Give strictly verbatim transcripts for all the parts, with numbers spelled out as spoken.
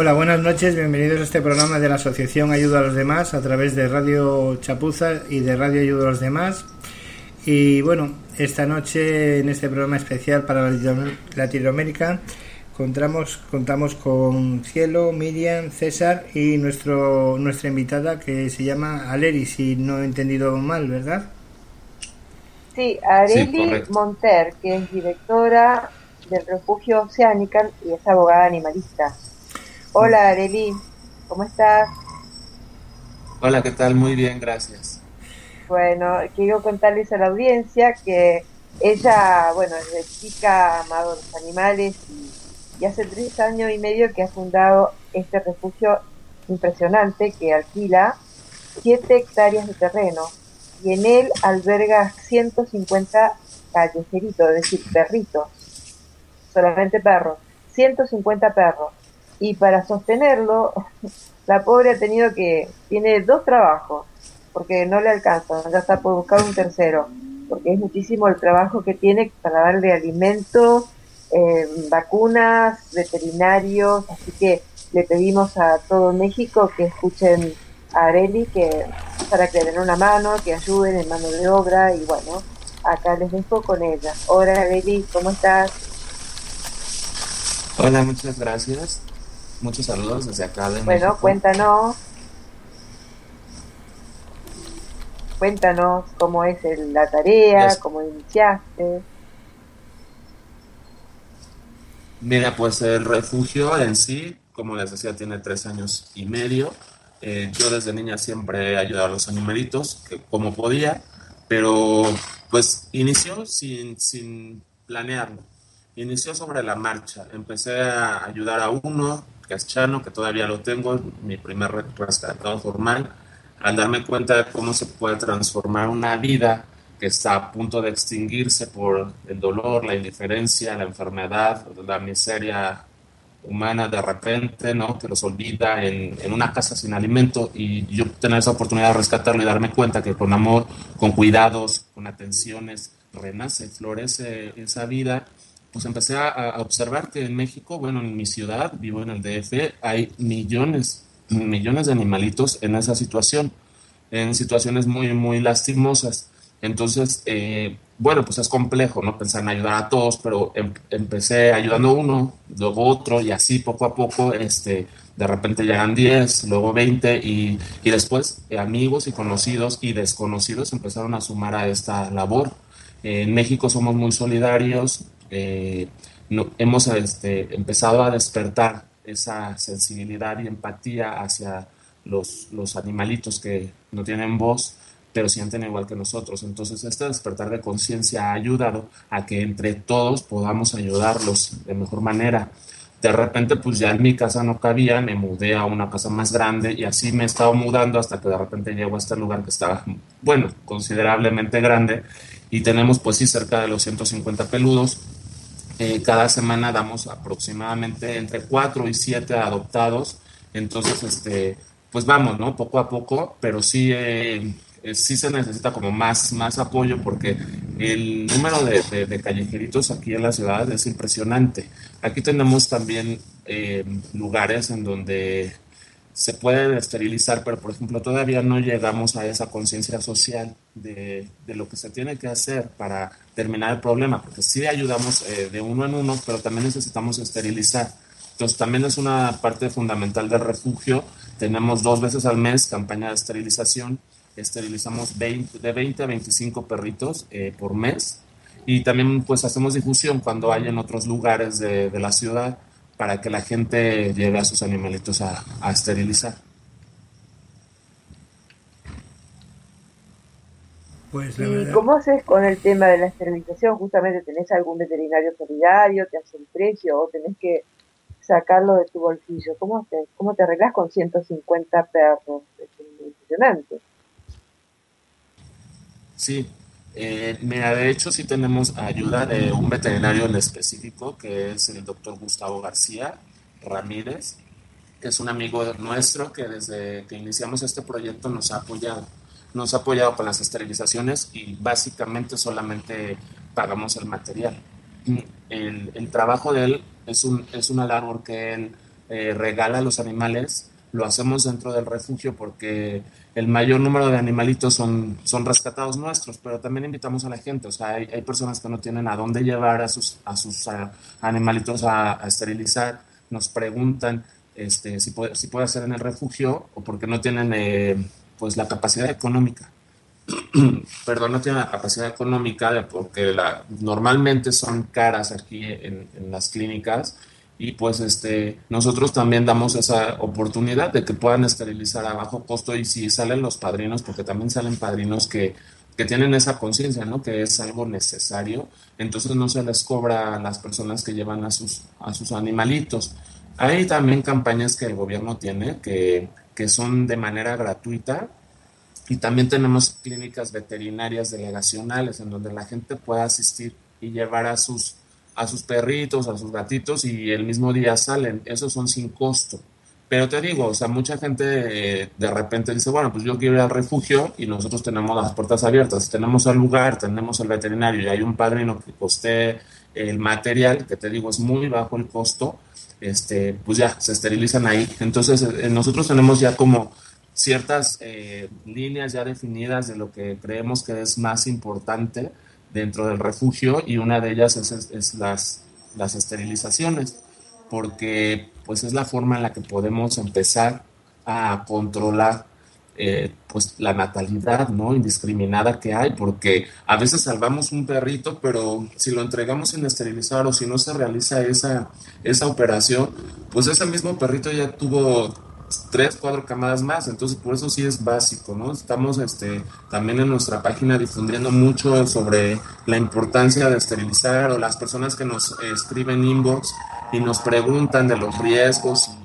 Hola, buenas noches, bienvenidos a este programa de la Asociación Ayuda a los Demás a través de Radio Chapuza y de Radio Ayuda a los Demás. Y bueno, esta noche en este programa especial para Latinoamérica contamos, contamos con Cielo, Miriam, César y nuestro nuestra invitada que se llama Aleri, si no he entendido mal, ¿verdad? Sí, Areli sí, Monter, que es directora del Refugio Oceanical y es abogada animalista. Hola Areli, ¿cómo estás? Hola, ¿qué tal? Muy bien, gracias. Bueno, quiero contarles a la audiencia que ella, bueno, desde chica ha amado los animales y, y hace tres años y medio que ha fundado este refugio impresionante que alquila siete hectáreas de terreno y en él alberga ciento cincuenta callejeritos, es decir, perritos, solamente perros, ciento cincuenta perros. Y para sostenerlo, la pobre ha tenido que, tiene dos trabajos, porque no le alcanza, ya está por buscar un tercero, porque es muchísimo el trabajo que tiene para darle alimento, eh, vacunas, veterinarios, así que le pedimos a todo México que escuchen a Areli, que para que le den una mano, que ayuden en mano de obra, y bueno, acá les dejo con ella. Hola Areli, ¿cómo estás? Hola, muchas gracias. Muchos saludos desde acá de Bueno, México. cuéntanos, cuéntanos cómo es el, la tarea, yes. cómo iniciaste. Mira, pues el refugio en sí, como les decía, tiene tres años y medio. Eh, yo desde niña siempre he ayudado a los animalitos, que como podía, pero pues inició sin, sin planearlo. Inició sobre la marcha. Empecé a ayudar a uno, que es Chano, que todavía lo tengo, mi primer rescatado formal, al darme cuenta de cómo se puede transformar una vida que está a punto de extinguirse por el dolor, la indiferencia, la enfermedad, la miseria humana de repente, ¿no? Que los olvida en, en una casa sin alimento, y yo tener esa oportunidad de rescatarlo y darme cuenta que con amor, con cuidados, con atenciones, renace, florece esa vida. Pues empecé a, a observar que en México, bueno, en mi ciudad, vivo en el D F, hay millones, millones de animalitos en esa situación, en situaciones muy, muy lastimosas. Entonces, eh, bueno, pues es complejo, ¿no? Pensar en ayudar a todos, pero em, empecé ayudando a uno, luego otro, y así poco a poco, este, de repente llegan diez, luego veinte, y, y después eh, amigos y conocidos y desconocidos empezaron a sumar a esta labor. Eh, en México somos muy solidarios, eh, no, hemos este, empezado a despertar esa sensibilidad y empatía hacia los, los animalitos que no tienen voz, pero sienten igual que nosotros. Entonces este despertar de conciencia ha ayudado a que entre todos podamos ayudarlos de mejor manera. De repente pues ya en mi casa no cabía, me mudé a una casa más grande y así me he estado mudando hasta que de repente llego a este lugar que estaba, bueno, considerablemente grande, y tenemos pues sí cerca de los ciento cincuenta peludos. Eh, cada semana damos aproximadamente entre cuatro y siete adoptados, entonces este pues vamos, ¿no? Poco a poco, pero sí eh, eh, sí se necesita como más, más apoyo, porque el número de, de, de callejeritos aquí en la ciudad es impresionante. Aquí tenemos también eh, lugares en donde se puede esterilizar, pero por ejemplo todavía no llegamos a esa conciencia social de, de lo que se tiene que hacer para terminar el problema, porque sí ayudamos eh, de uno en uno, pero también necesitamos esterilizar. Entonces también es una parte fundamental del refugio. Tenemos dos veces al mes campaña de esterilización, esterilizamos veinte, de veinte a veinticinco perritos eh, por mes, y también pues hacemos difusión cuando hay en otros lugares de, de la ciudad, para que la gente lleve a sus animalitos a, a esterilizar. Pues la verdad. ¿Y cómo haces con el tema de la esterilización? Justamente, ¿tenés algún veterinario solidario, te hace el precio o tenés que sacarlo de tu bolsillo? ¿Cómo te, cómo te arreglás con ciento cincuenta perros? Es impresionante. Sí, eh, mira, de hecho sí tenemos ayuda de un veterinario en específico, que es el doctor Gustavo García Ramírez, que es un amigo nuestro que desde que iniciamos este proyecto nos ha apoyado. Nos ha apoyado con las esterilizaciones y básicamente solamente pagamos el material. El, el trabajo de él es, un, es una labor que él eh, regala a los animales, lo hacemos dentro del refugio porque el mayor número de animalitos son, son rescatados nuestros, pero también invitamos a la gente, o sea, hay, hay personas que no tienen a dónde llevar a sus, a sus a, animalitos a, a esterilizar, nos preguntan este, si, puede, si puede hacer en el refugio o porque no tienen eh, pues la capacidad económica. Perdón, no tienen la capacidad económica de, porque la, normalmente son caras aquí en, en las clínicas y pues este nosotros también damos esa oportunidad de que puedan esterilizar a bajo costo y si salen los padrinos, porque también salen padrinos que, que tienen esa conciencia, ¿no? Que es algo necesario, entonces no se les cobra a las personas que llevan a sus, a sus animalitos. Hay también campañas que el gobierno tiene que, que son de manera gratuita. Y también tenemos clínicas veterinarias delegacionales en donde la gente pueda asistir y llevar a sus, a sus perritos, a sus gatitos y el mismo día salen. Esos son sin costo. Pero te digo, o sea, mucha gente eh, de repente dice, bueno, pues yo quiero ir al refugio y nosotros tenemos las puertas abiertas. Tenemos el lugar, tenemos el veterinario y hay un padrino que coste el material, que te digo es muy bajo el costo, este, pues ya se esterilizan ahí. Entonces eh, nosotros tenemos ya como ciertas eh, líneas ya definidas de lo que creemos que es más importante dentro del refugio y una de ellas es, es, es las, las esterilizaciones, porque pues es la forma en la que podemos empezar a controlar eh, pues la natalidad, ¿no? Indiscriminada que hay, porque a veces salvamos un perrito, pero si lo entregamos sin esterilizar o si no se realiza esa, esa operación, pues ese mismo perrito ya tuvo tres, cuatro camadas más, entonces por eso sí es básico, ¿no? Estamos este, también en nuestra página difundiendo mucho sobre la importancia de esterilizar o las personas que nos eh, escriben inbox y nos preguntan de los riesgos y,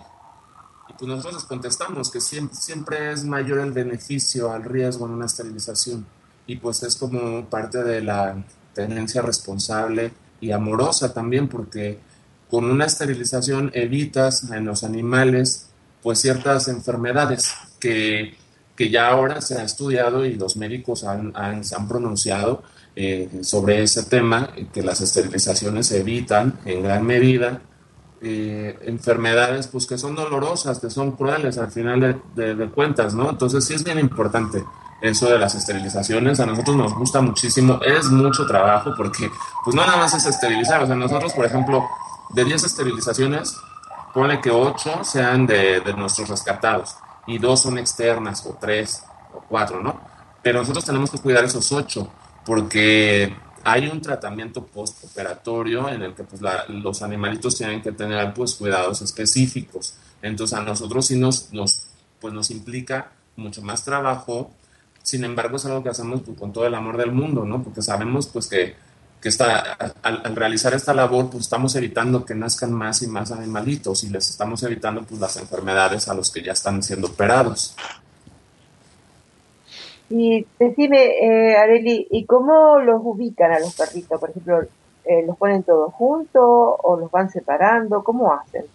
y pues nosotros les contestamos que siempre, siempre es mayor el beneficio al riesgo en una esterilización y pues es como parte de la tenencia responsable y amorosa también porque con una esterilización evitas en los animales pues ciertas enfermedades que, que ya ahora se ha estudiado y los médicos han, han, se han pronunciado eh, sobre ese tema, que las esterilizaciones evitan en gran medida eh, enfermedades pues que son dolorosas, que son crueles al final de, de, de cuentas, ¿no? Entonces sí es bien importante eso de las esterilizaciones, a nosotros nos gusta muchísimo, es mucho trabajo porque pues no nada más es esterilizar, o sea, nosotros por ejemplo de diez esterilizaciones pone que ocho sean de, de nuestros rescatados y dos son externas o tres o cuatro, ¿no? Pero nosotros tenemos que cuidar esos ocho porque hay un tratamiento postoperatorio en el que pues, la, los animalitos tienen que tener pues, cuidados específicos. Entonces a nosotros sí nos, nos, pues, nos implica mucho más trabajo. Sin embargo, es algo que hacemos pues, con todo el amor del mundo, ¿no? Porque sabemos pues que que está, al, al realizar esta labor, pues estamos evitando que nazcan más y más animalitos y les estamos evitando pues las enfermedades a los que ya están siendo operados. Y decime, eh, Arely, ¿y cómo los ubican a los perritos? Por ejemplo, eh, ¿los ponen todos juntos o los van separando? ¿Cómo hacen?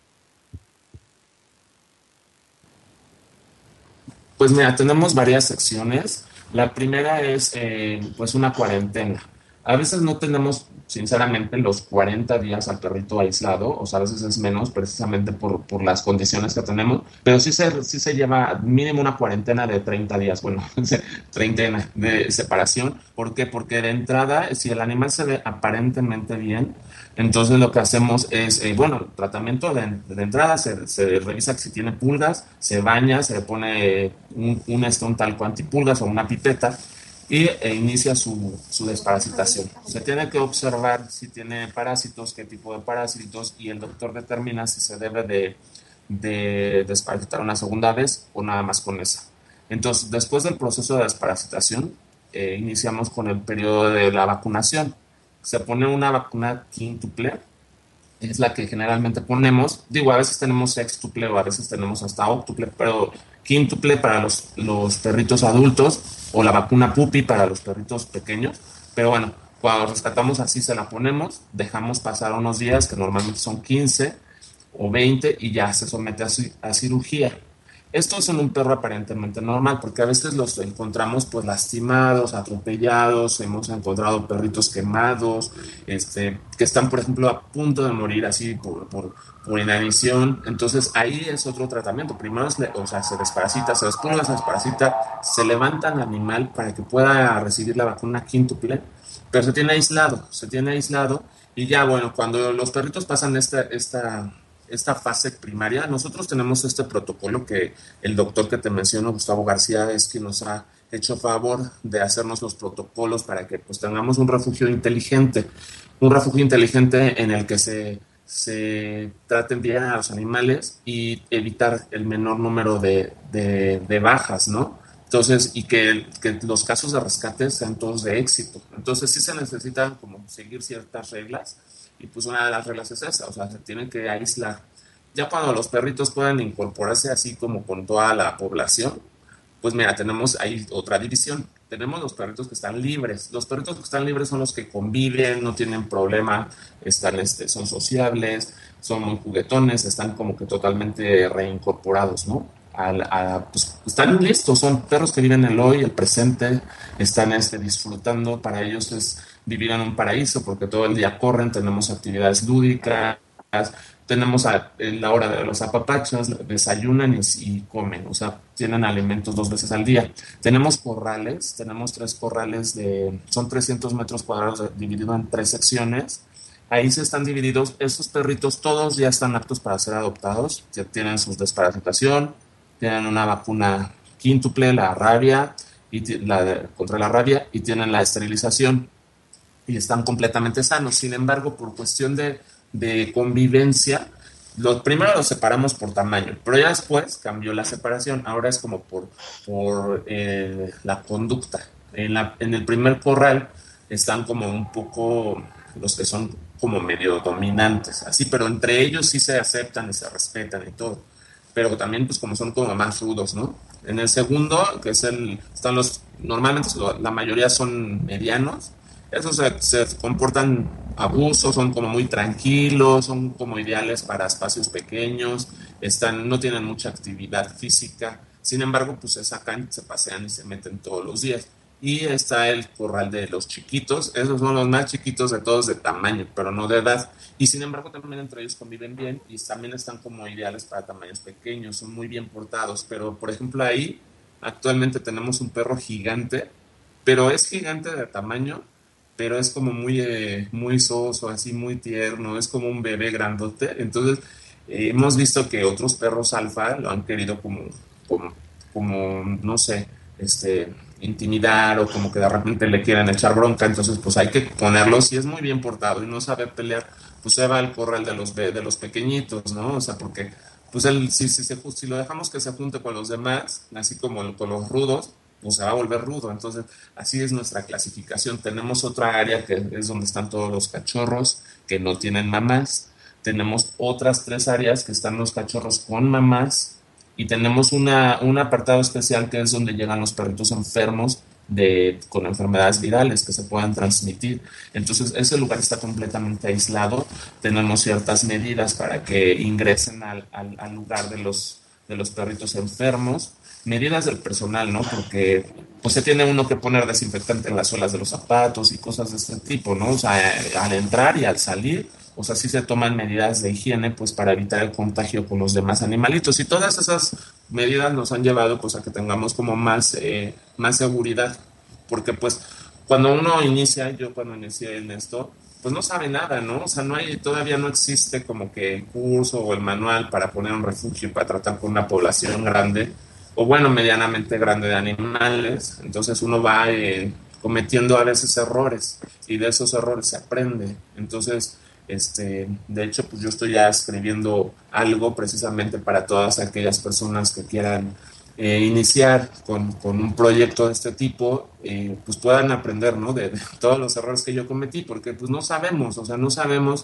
Pues mira, tenemos varias secciones. La primera es eh, pues una cuarentena. A veces no tenemos, sinceramente, los cuarenta días al perrito aislado, o sea, a veces es menos precisamente por, por las condiciones que tenemos, pero sí se, sí se lleva mínimo una cuarentena de treinta días, bueno, treintena de separación. ¿Por qué? Porque de entrada, si el animal se ve aparentemente bien, entonces lo que hacemos es, eh, bueno, tratamiento de, de entrada, se, se revisa si tiene pulgas, se baña, se le pone un, un estón talco antipulgas o una pipeta, y e inicia su, su desparasitación. Se tiene que observar si tiene parásitos, qué tipo de parásitos, y el doctor determina si se debe de, de desparasitar una segunda vez o nada más con esa. Entonces, después del proceso de desparasitación, eh, iniciamos con el periodo de la vacunación. Se pone una vacuna quíntuple, es la que generalmente ponemos. Digo, a veces tenemos sextuple o a veces tenemos hasta octuple, pero quíntuple para los, los perritos adultos o la vacuna pupi para los perritos pequeños. Pero bueno, cuando rescatamos así se la ponemos, dejamos pasar unos días, que normalmente son quince o veinte, y ya se somete a, a cirugía. Esto es en un perro aparentemente normal, porque a veces los encontramos pues lastimados, atropellados, hemos encontrado perritos quemados, este, que están por ejemplo a punto de morir así por, por, por inanición. Entonces ahí es otro tratamiento. Primero es, o sea, se desparasita, se despulga, se desparasita, se levanta al animal para que pueda recibir la vacuna quíntuple, pero se tiene aislado, se tiene aislado y ya bueno, cuando los perritos pasan esta... esta esta fase primaria, nosotros tenemos este protocolo que el doctor que te menciono, Gustavo García, es quien nos ha hecho favor de hacernos los protocolos para que pues tengamos un refugio inteligente, un refugio inteligente en el que se, se traten bien a los animales y evitar el menor número de, de, de bajas, ¿no? Entonces, y que, que los casos de rescate sean todos de éxito. Entonces sí se necesitan como seguir ciertas reglas. Y pues una de las reglas es esa, o sea, se tienen que aislar. Ya cuando los perritos puedan incorporarse así como con toda la población, pues mira, tenemos ahí otra división. Tenemos los perritos que están libres. Los perritos que están libres son los que conviven, no tienen problema, están, este, son sociables, son muy juguetones, están como que totalmente reincorporados, ¿no? A, a, pues, están listos, son perros que viven el hoy, el presente, están este, disfrutando. Para ellos es vivir en un paraíso porque todo el día corren, tenemos actividades lúdicas, tenemos a, en la hora de los apapachos, desayunan y, y comen, o sea, tienen alimentos dos veces al día. Tenemos corrales, tenemos tres corrales de, son trescientos metros cuadrados divididos en tres secciones. Ahí se están divididos, estos perritos todos ya están aptos para ser adoptados, ya tienen su desparasitación, tienen una vacuna quíntuple, la rabia, y la de, contra la rabia, y tienen la esterilización, y están completamente sanos. Sin embargo, por cuestión de, de convivencia, los primero los separamos por tamaño, pero ya después cambió la separación, ahora es como por, por eh, la conducta. En, la, en el primer corral están como un poco los que son como medio dominantes, así, pero entre ellos sí se aceptan y se respetan y todo, pero también pues como son como más rudos, ¿no? En el segundo, que es el, están los, normalmente la mayoría son medianos, esos se, se comportan abusos, son como muy tranquilos, son como ideales para espacios pequeños, están, no tienen mucha actividad física, sin embargo pues se sacan, se pasean y se meten todos los días. Y está el corral de los chiquitos, esos son los más chiquitos de todos de tamaño, pero no de edad. Y sin embargo también entre ellos conviven bien y también están como ideales para tamaños pequeños, son muy bien portados. Pero por ejemplo ahí actualmente tenemos un perro gigante, pero es gigante de tamaño, pero es como muy, eh, muy soso, así muy tierno, es como un bebé grandote. Entonces eh, hemos visto que otros perros alfa lo han querido como, como, como no sé, este... intimidar o como que de repente le quieren echar bronca, entonces pues hay que ponerlo, si es muy bien portado y no sabe pelear, pues se va al corral de los de los pequeñitos, ¿no? O sea, porque pues él, si, si, si, si lo dejamos que se junte con los demás, así como con los rudos, pues se va a volver rudo. Entonces así es nuestra clasificación. Tenemos otra área que es donde están todos los cachorros que no tienen mamás, tenemos otras tres áreas que están los cachorros con mamás, y tenemos una, un apartado especial que es donde llegan los perritos enfermos de, con enfermedades virales que se puedan transmitir. Entonces ese lugar está completamente aislado, tenemos ciertas medidas para que ingresen al, al, al lugar de los, de los perritos enfermos, medidas del personal, ¿no? Porque pues se tiene uno que poner desinfectante en las suelas de los zapatos y cosas de este tipo, ¿no? O sea, al entrar y al salir, o sea, sí se toman medidas de higiene pues para evitar el contagio con los demás animalitos, y todas esas medidas nos han llevado pues a que tengamos como más, eh, más seguridad, porque pues cuando uno inicia, yo cuando inicié en esto, pues no sabe nada, ¿no? O sea, no hay, todavía no existe como que el curso o el manual para poner un refugio y para tratar con una población grande, o bueno, medianamente grande de animales. Entonces uno va eh, cometiendo a veces errores, y de esos errores se aprende. Entonces, Este, de hecho, pues yo estoy ya escribiendo algo precisamente para todas aquellas personas que quieran eh, iniciar con, con un proyecto de este tipo, eh, pues puedan aprender, ¿no? De, de todos los errores que yo cometí, porque pues no sabemos, o sea, no sabemos,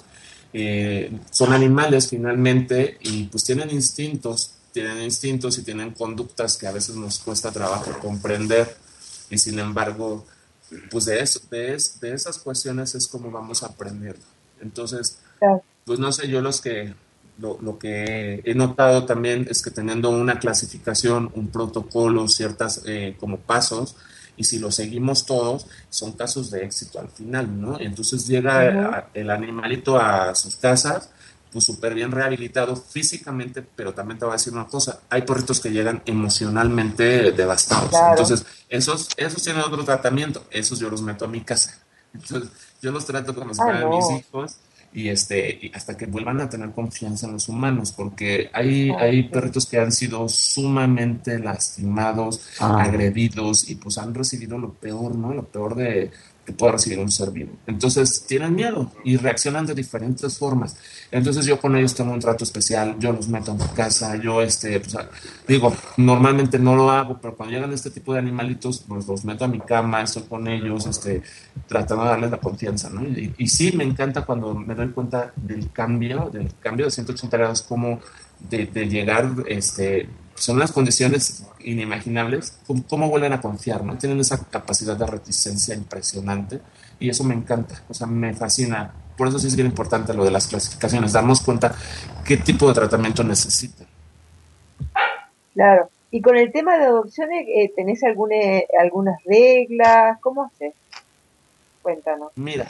eh, son animales finalmente y pues tienen instintos, tienen instintos y tienen conductas que a veces nos cuesta trabajo comprender, y sin embargo, pues de, eso, de, es, de esas cuestiones es como vamos a aprender. Entonces, pues no sé, yo los que lo, lo que he notado también es que teniendo una clasificación, un protocolo, ciertas eh, como pasos, y si lo seguimos todos, son casos de éxito al final, ¿no? Entonces llega Ujú. a- el animalito a sus casas, pues súper bien rehabilitado físicamente, pero también te voy a decir una cosa, hay perritos que llegan emocionalmente devastados. Claro. Entonces, esos, esos tienen otro tratamiento, esos yo los meto a mi casa. Entonces, yo los trato como si Ah, fueran mis no. hijos y este y hasta que vuelvan a tener confianza en los humanos, porque hay, Ah, hay sí. perritos que han sido sumamente lastimados, Ah, agredidos y pues han recibido lo peor, ¿no? Lo peor de que pueda recibir un ser vivo. Entonces tienen miedo y reaccionan de diferentes formas. Entonces yo con ellos tengo un trato especial, yo los meto en mi casa, yo este, pues, digo, normalmente no lo hago, pero cuando llegan este tipo de animalitos, pues los meto a mi cama, estoy con ellos, este, tratando de darles la confianza, ¿no? Y, y sí, me encanta cuando me doy cuenta del cambio, del cambio de ciento ochenta grados, como de, de llegar, este, son las condiciones inimaginables, ¿cómo, cómo vuelven a confiar, ¿no? Tienen esa capacidad de reticencia impresionante y eso me encanta, o sea, me fascina. Por eso sí es bien importante lo de las clasificaciones, darnos cuenta qué tipo de tratamiento necesitan. Claro. Y con el tema de adopciones, eh, ¿tenés alguna, algunas reglas? ¿Cómo haces? Cuéntanos. Mira,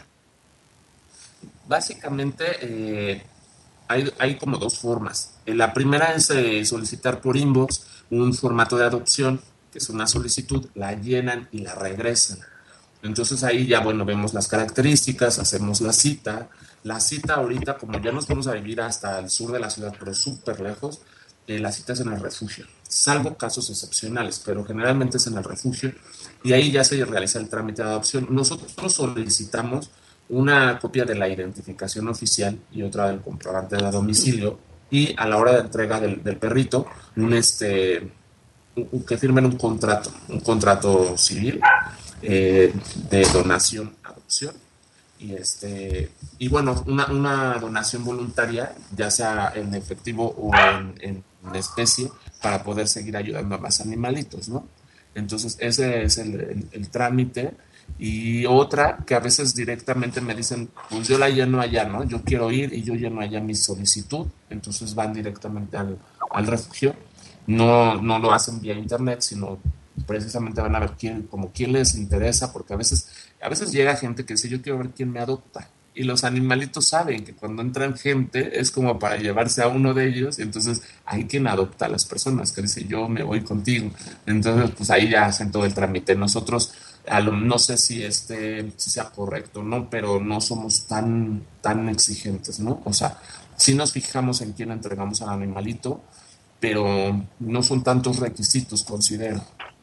básicamente eh, hay, hay como dos formas. Eh, La primera es eh, solicitar por inbox un formato de adopción, que es una solicitud, la llenan y la regresan. Entonces ahí ya, bueno, vemos las características, hacemos la cita. La cita ahorita, como ya nos vamos a vivir hasta el sur de la ciudad, pero súper lejos, eh, la cita es en el refugio, salvo casos excepcionales, pero generalmente es en el refugio y ahí ya se realiza el trámite de adopción. Nosotros solicitamos una copia de la identificación oficial y otra del comprobante de domicilio y a la hora de entrega del, del perrito, un este, un- que firmen un contrato, un contrato civil eh, de donación adopción y este y bueno una, una donación voluntaria ya sea en efectivo o en, en, en especie para poder seguir ayudando a más animalitos, ¿no? Entonces ese es el, el, el trámite y otra que a veces directamente me dicen pues yo la lleno allá, ¿no? Yo quiero ir y yo lleno allá mi solicitud, entonces van directamente al, al refugio, no, no lo hacen vía internet, sino precisamente van a ver quién, como quién les interesa, porque a veces, a veces llega gente que dice yo quiero ver quién me adopta. Y los animalitos saben que cuando entran gente es como para llevarse a uno de ellos, y entonces hay quien adopta a las personas, que dice yo me voy contigo. Entonces, pues ahí ya hacen todo el trámite. Nosotros, a lo- no sé si este, si sea correcto, ¿no? Pero no somos tan, tan exigentes, ¿no? O sea, sí nos fijamos en quién entregamos al animalito, pero no son tantos requisitos, considero.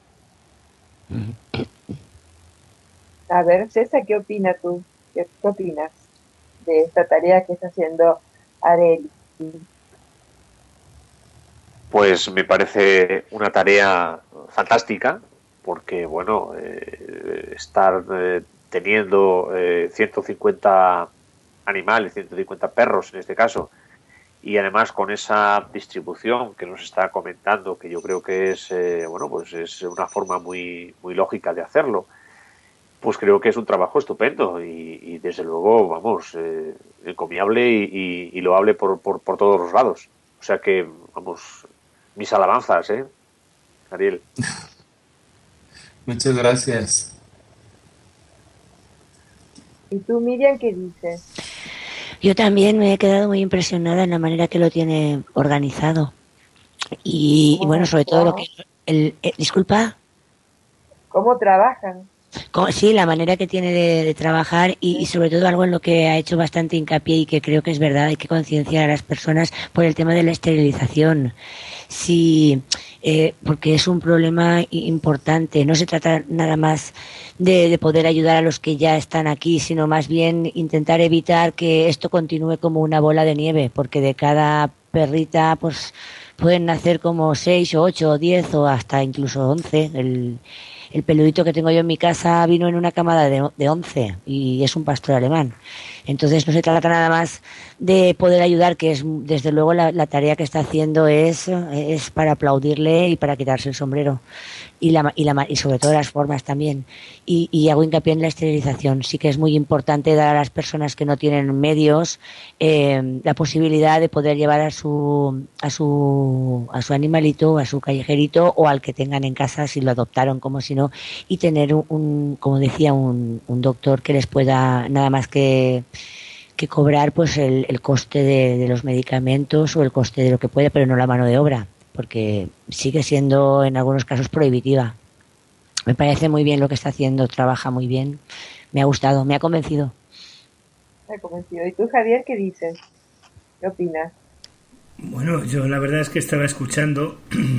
A ver, César, ¿qué opinas tú? ¿Qué, qué opinas de esta tarea que está haciendo Areli? pues me parece una tarea fantástica, porque, bueno, eh, estar eh, teniendo eh, ciento cincuenta animales, ciento cincuenta perros en este caso, y además con esa distribución que nos está comentando, que yo creo que es, eh, bueno, pues es una forma muy, muy lógica de hacerlo, pues creo que es un trabajo estupendo y, y desde luego, vamos, eh, encomiable y, y, y loable por, por, por todos los lados. O sea que, vamos, mis alabanzas, ¿eh, Ariel? Muchas gracias. ¿Y tú, Miriam, qué dices? Yo también me he quedado muy impresionada en la manera que lo tiene organizado. Y, y bueno, Oh, sobre todo lo que... wow. El, eh, disculpa. ¿Cómo trabajan? Como- Sí, la manera que tiene de, de trabajar y, y Sí. sobre todo algo en lo que ha hecho bastante hincapié y que creo que es verdad, hay que concienciar a las personas por el tema de la esterilización. Sí, eh, porque es un problema i- importante. No se trata nada más de, de poder ayudar a los que ya están aquí, sino más bien intentar evitar que esto continúe como una bola de nieve, porque de cada perrita, pues pueden nacer como seis o ocho o diez o hasta incluso once. El, el peludito que tengo yo en mi casa vino en una camada de, de once y es un pastor alemán. Entonces no se trata nada más de poder ayudar, que es desde luego la, la tarea que está haciendo es, es para aplaudirle y para quitarse el sombrero. y, la, y, la, y sobre todo las formas también. Y, y hago hincapié en la esterilización. Sí que es muy importante dar a las personas que no tienen medios eh, la posibilidad de poder llevar a su, a su, a su animalito, a su callejerito o al que tengan en casa si lo adoptaron como si no, y tener un, un como decía, un, un doctor que les pueda nada más que que cobrar pues el, el coste de, de los medicamentos o el coste de lo que puede, pero no la mano de obra, porque sigue siendo en algunos casos prohibitiva. Me parece muy bien lo que está haciendo, trabaja muy bien, me ha gustado, me ha convencido. Me ha convencido. ¿Y tú, Javier, qué dices? ¿Qué opinas? Bueno, yo la verdad es que estaba escuchando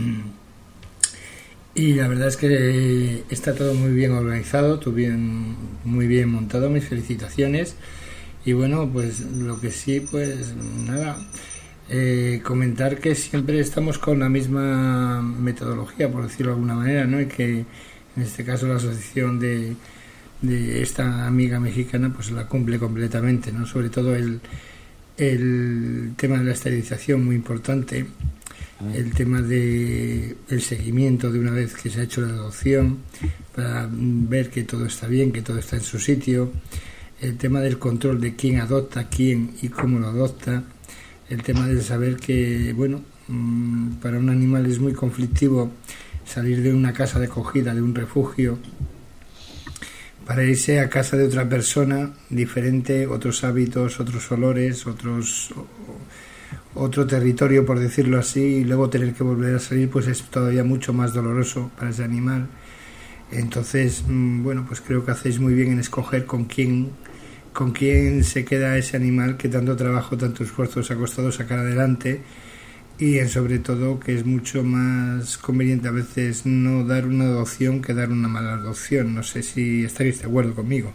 y la verdad es que está todo muy bien organizado, todo bien, muy bien montado, mis felicitaciones. Y bueno, pues lo que sí, pues nada, eh, comentar que siempre estamos con la misma metodología, por decirlo de alguna manera, ¿no? Y que en este caso la asociación de, de esta amiga mexicana pues la cumple completamente, ¿no? Sobre todo el, el tema de la esterilización, muy importante, el tema de el seguimiento de una vez que se ha hecho la adopción, para ver que todo está bien, que todo está en su sitio, el tema del control de quién adopta, quién y cómo lo adopta, el tema de saber que, bueno, para un animal es muy conflictivo salir de una casa de acogida, de un refugio, para irse a casa de otra persona diferente, otros hábitos, otros olores, otros otro territorio, por decirlo así, y luego tener que volver a salir, pues es todavía mucho más doloroso para ese animal. Entonces, bueno, pues creo que hacéis muy bien en escoger con quién con quién se queda ese animal que tanto trabajo, tanto esfuerzo os ha costado sacar adelante, y en sobre todo que es mucho más conveniente a veces no dar una adopción que dar una mala adopción. No sé si estaréis de acuerdo conmigo.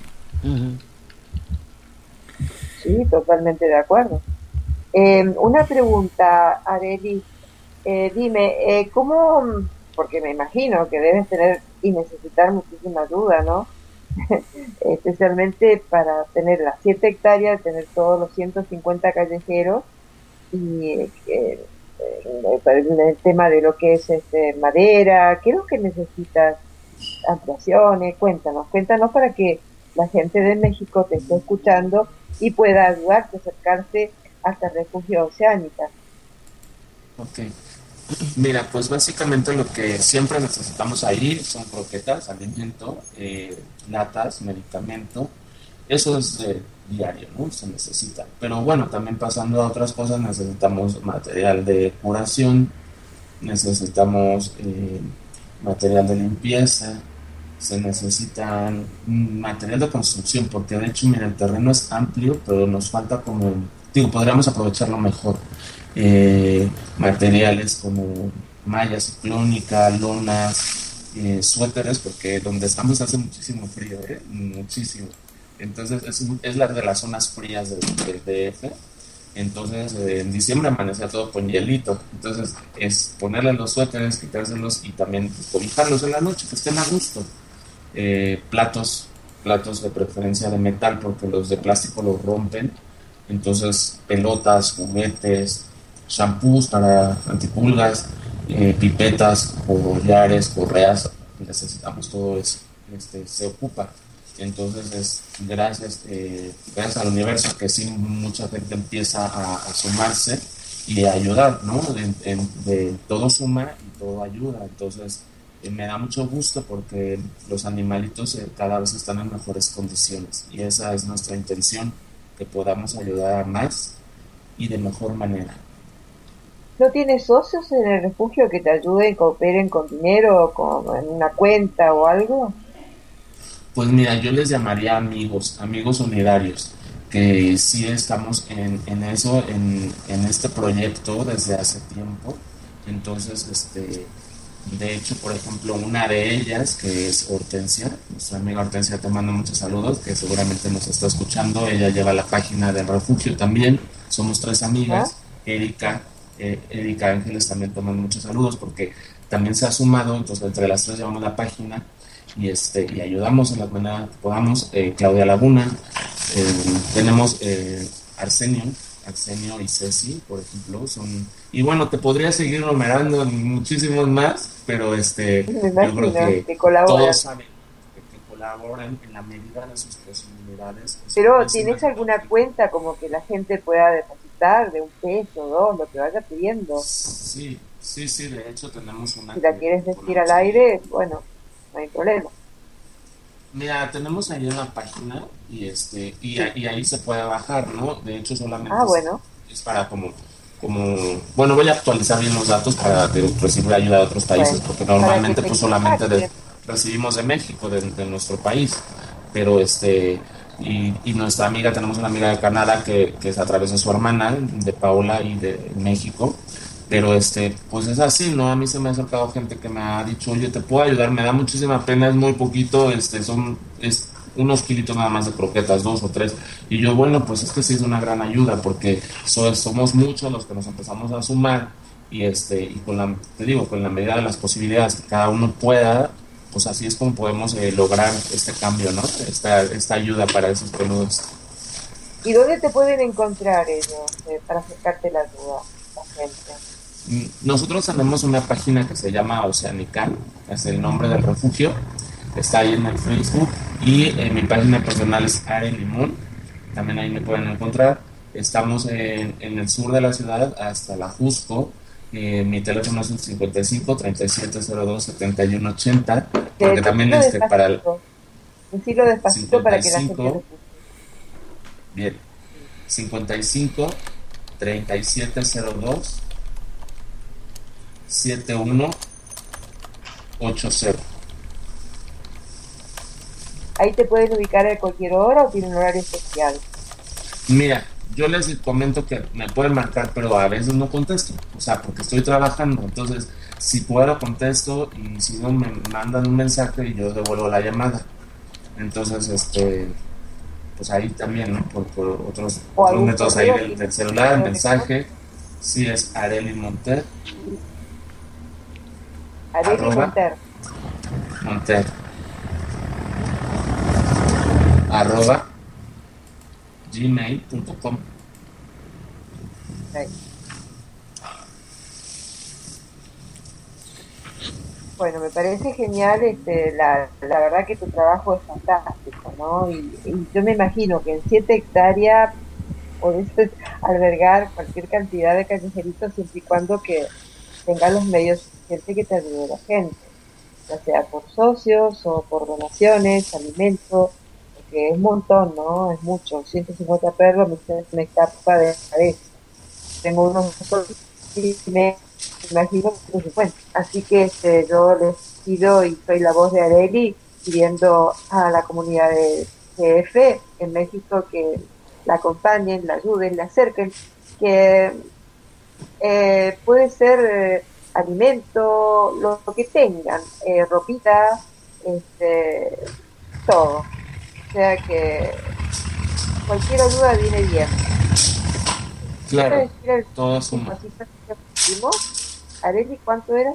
Sí, totalmente de acuerdo. Eh, una pregunta, Arely, eh, dime, eh, ¿cómo, porque me imagino que debes tener y necesitar muchísima duda, ¿no? Especialmente para tener las siete hectáreas, tener todos los ciento cincuenta callejeros y eh, eh, el tema de lo que es este, madera, ¿qué es lo que necesitas? Ampliaciones, cuéntanos, cuéntanos para que la gente de México te esté escuchando y pueda ayudarte a acercarse hasta el refugio Oceánica. Ok. Mira, pues básicamente lo que siempre necesitamos ahí son croquetas, alimento, eh, latas, medicamento. Eso es de diario, ¿no? Se necesita. Pero bueno, también pasando a otras cosas, necesitamos material de curación, necesitamos eh, material de limpieza, se necesitan material de construcción, porque de hecho, mira, el terreno es amplio, pero nos falta como, digo, podríamos aprovecharlo mejor. Eh, materiales como malla ciclónica, lonas, eh, suéteres, porque donde estamos hace muchísimo frío, ¿eh? muchísimo. Entonces es, es la de las zonas frías del, del D F. Entonces eh, en diciembre amanecía todo con hielito. Entonces es ponerle los suéteres, quitárselos y también cobijarlos en la noche, que estén a gusto. Eh, platos, platos de preferencia de metal, porque los de plástico los rompen. Entonces pelotas, juguetes, shampoos para antipulgas, eh, pipetas, collares, correas, necesitamos todo eso, este, se ocupa. Entonces es gracias, eh, gracias al universo que sí mucha gente empieza a, a sumarse y a ayudar, ¿no? En, en, de todo suma y todo ayuda. Entonces eh, me da mucho gusto porque los animalitos eh, cada vez están en mejores condiciones y esa es nuestra intención, que podamos ayudar a más y de mejor manera. ¿No tienes socios en el refugio que te ayuden, cooperen con dinero o con en una cuenta o algo? Pues mira, yo les llamaría amigos, amigos solidarios, que sí estamos en, en eso, en, en este proyecto desde hace tiempo. Entonces, este, de hecho, por ejemplo, una de ellas, que es Hortensia, nuestra amiga Hortensia, te mando muchos saludos, que seguramente nos está escuchando. Ella lleva la página del refugio también. Somos tres amigas. Erika, eh, Erika Ángeles también te mando muchos saludos porque también se ha sumado. Entonces, entre las tres llevamos la página y este y ayudamos en la manera que podamos. eh, Claudia Laguna, eh, tenemos eh, Arsenio, Arsenio y Ceci, por ejemplo, son, y bueno, te podría seguir numerando muchísimos más, pero este, Me yo creo imagino que que colaboran. todos saben que, que colaboran en la medida de sus posibilidades. Pero Es ¿tienes una- alguna cuenta como que la gente pueda depositar de un peso, dos, lo que vaya pidiendo? Sí, sí, sí, de hecho tenemos una... Si la que- quieres con decir al la- aire, bueno, no hay problema. Mira, tenemos ahí una página y este y, a- y ahí se puede bajar, ¿no? De hecho, solamente Ah, es- bueno. es, para como como bueno, voy a actualizar bien los datos para de- recibir ayuda de otros países, Bueno, porque para normalmente que te pues solamente de- contacten. recibimos de México, de, de nuestro país, pero este y, y nuestra amiga, tenemos una amiga de Canadá que, que es a través de su hermana, de Paola y de México. Pero este, pues es así, ¿no? A mí se me ha acercado gente que me ha dicho, oye, te puedo ayudar, me da muchísima pena, es muy poquito, este, son es unos kilitos nada más de croquetas, dos o tres. Y yo, bueno, pues es que sí es una gran ayuda, porque so- somos muchos los que nos empezamos a sumar, y este, y con la, te digo, con la medida de las posibilidades que cada uno pueda, pues así es como podemos eh, lograr este cambio, ¿no? Esta, esta ayuda para esos peludos. ¿Y dónde te pueden encontrar ellos eh, para acercarte la ayuda, la gente? Nosotros tenemos una página que se llama Oceanican, es el nombre del refugio, está ahí en el Facebook, y en mi página personal es Are Limón, también ahí me pueden encontrar. Estamos en, en el sur de la ciudad, hasta la Jusco. Eh, mi teléfono es el cincuenta y cinco, treinta y siete, cero dos, setenta y uno, ochenta, porque también Decilo este para el despacito, decilo despacito para que la gente cincuenta y lo cinco, escuche. bien, cincuenta y cinco, treinta y siete, cero dos, setenta y uno, ochenta. Ahí te pueden ubicar a cualquier hora o tiene un horario especial. Mira, yo les comento que me pueden marcar, pero a veces no contesto, o sea, porque estoy trabajando. Entonces, si puedo contesto, y si no me mandan un mensaje y yo devuelvo la llamada. Entonces, este, pues ahí también, ¿no? Por, por otros, O otros algún métodos ahí correo, del, sí. del celular, Correo mensaje. Sí, es Arely Monter, Arely Arroba. Monter. Monter, arroba gmail punto com. Ok. Bueno, me parece genial, este, la, la verdad que tu trabajo es fantástico, ¿no? Y, y yo me imagino que en siete hectáreas podés albergar cualquier cantidad de callejeritos siempre y cuando que tengas los medios suficientes que te ayude la gente, ya sea por socios o por donaciones, alimentos, porque es un montón, ¿no? Es mucho, ciento cincuenta perros, me, me escapa de la cabeza. Tengo unos y me imagino que se cuenta. Así que este, yo les pido, y soy la voz de Arely, pidiendo a la comunidad de G F en México que la acompañen, la ayuden, la acerquen, que eh, puede ser eh, alimento, lo, lo que tengan, eh, ropita, este, todo. O sea que cualquier ayuda viene bien. Claro, El, todo suma. Arely, ¿cuánto era?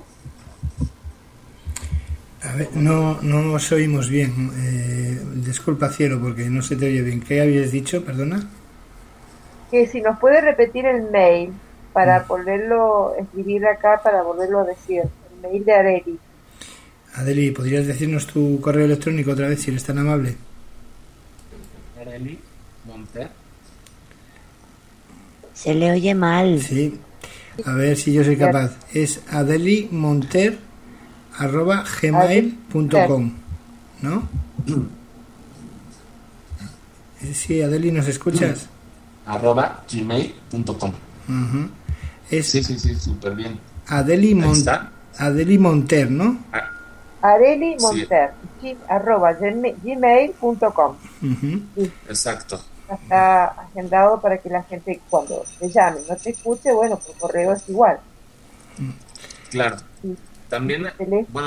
A ver, no, no os oímos bien. Eh, disculpa, Cielo, porque no se te oye bien. ¿Qué habías dicho? Perdona. Que si nos puede repetir el mail para mm. volverlo, escribir acá para volverlo a decir. El mail de Arely. Adeli, ¿podrías decirnos tu correo electrónico otra vez, si eres tan amable? Arely Monter. Se le oye mal. Sí. A ver si yo soy capaz. Es adelimonter arroba gmail punto com, ¿no? Sí, Adeli, ¿nos escuchas? Arroba gmail punto com. Uh-huh. Es sí, sí, sí, súper bien. Adeli, Mon- Adeli Monter, ¿no? Ah. Arely Monter, sí. arroba gmail punto com. Uh-huh. Sí. Exacto. Está agendado para que la gente, cuando te llame, no te escuche, bueno, por correo es igual. Claro. Sí. También, bueno,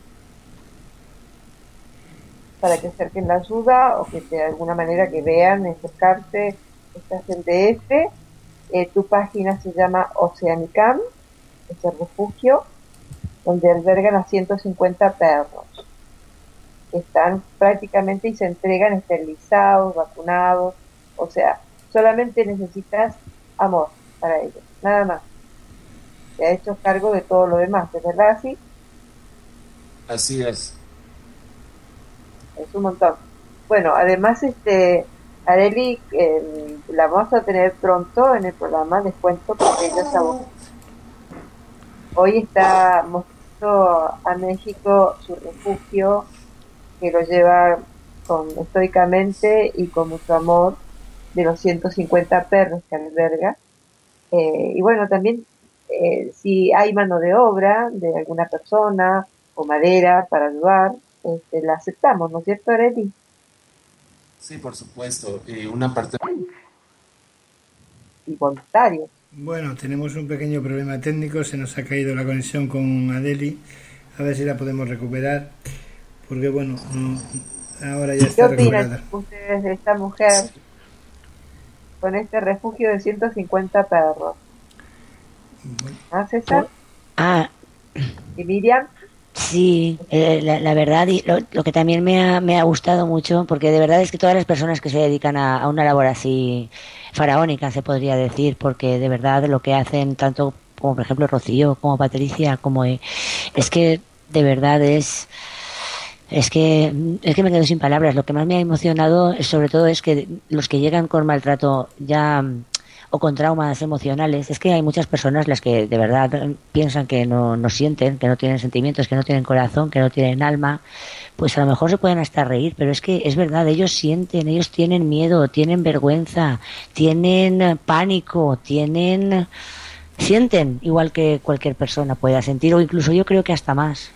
para que acerquen la ayuda o que de alguna manera que vean, acercarse. Estás en D F, eh, tu página se llama Oceanican, es el refugio donde albergan a ciento cincuenta perros que están prácticamente y se entregan esterilizados, vacunados. O sea, solamente necesitas amor para ellos, nada más. Se ha hecho cargo de todo lo demás, ¿es verdad así? Así es. Es un montón. Bueno, además, este, Arely, eh, la vamos a tener pronto en el programa, les cuento, porque ella es abogada. Hoy está mostrando a México su refugio, que lo lleva con estoicamente y con mucho amor, de los ciento cincuenta perros que alberga. Eh, y bueno, también eh, si hay mano de obra de alguna persona o madera para ayudar, este, la aceptamos, ¿no es cierto, Arely? Sí, por supuesto. Y una parte... Y voluntarios. Bueno, tenemos un pequeño problema técnico, se nos ha caído la conexión con Adeli, a ver si la podemos recuperar, porque bueno, ahora ya está recuperada. ¿Qué opinan ustedes de esta mujer con este refugio de ciento cincuenta perros? Bueno. ¿Ah, César? Ah, ¿Y Miriam? sí, eh, la, la verdad, y lo, lo que también me ha, me ha gustado mucho, porque de verdad es que todas las personas que se dedican a, a una labor así faraónica, se podría decir, porque de verdad lo que hacen, tanto como por ejemplo Rocío, como Patricia, como eh, es que de verdad es es que es que me quedo sin palabras. Lo que más me ha emocionado sobre todo es que los que llegan con maltrato ya o con traumas emocionales, es que hay muchas personas las que de verdad piensan que no, no sienten, que no tienen sentimientos, que no tienen corazón, que no tienen alma, pues a lo mejor se pueden hasta reír, pero es que es verdad, ellos sienten, ellos tienen miedo, tienen vergüenza, tienen pánico, tienen... sienten igual que cualquier persona pueda sentir, o incluso yo creo que hasta más.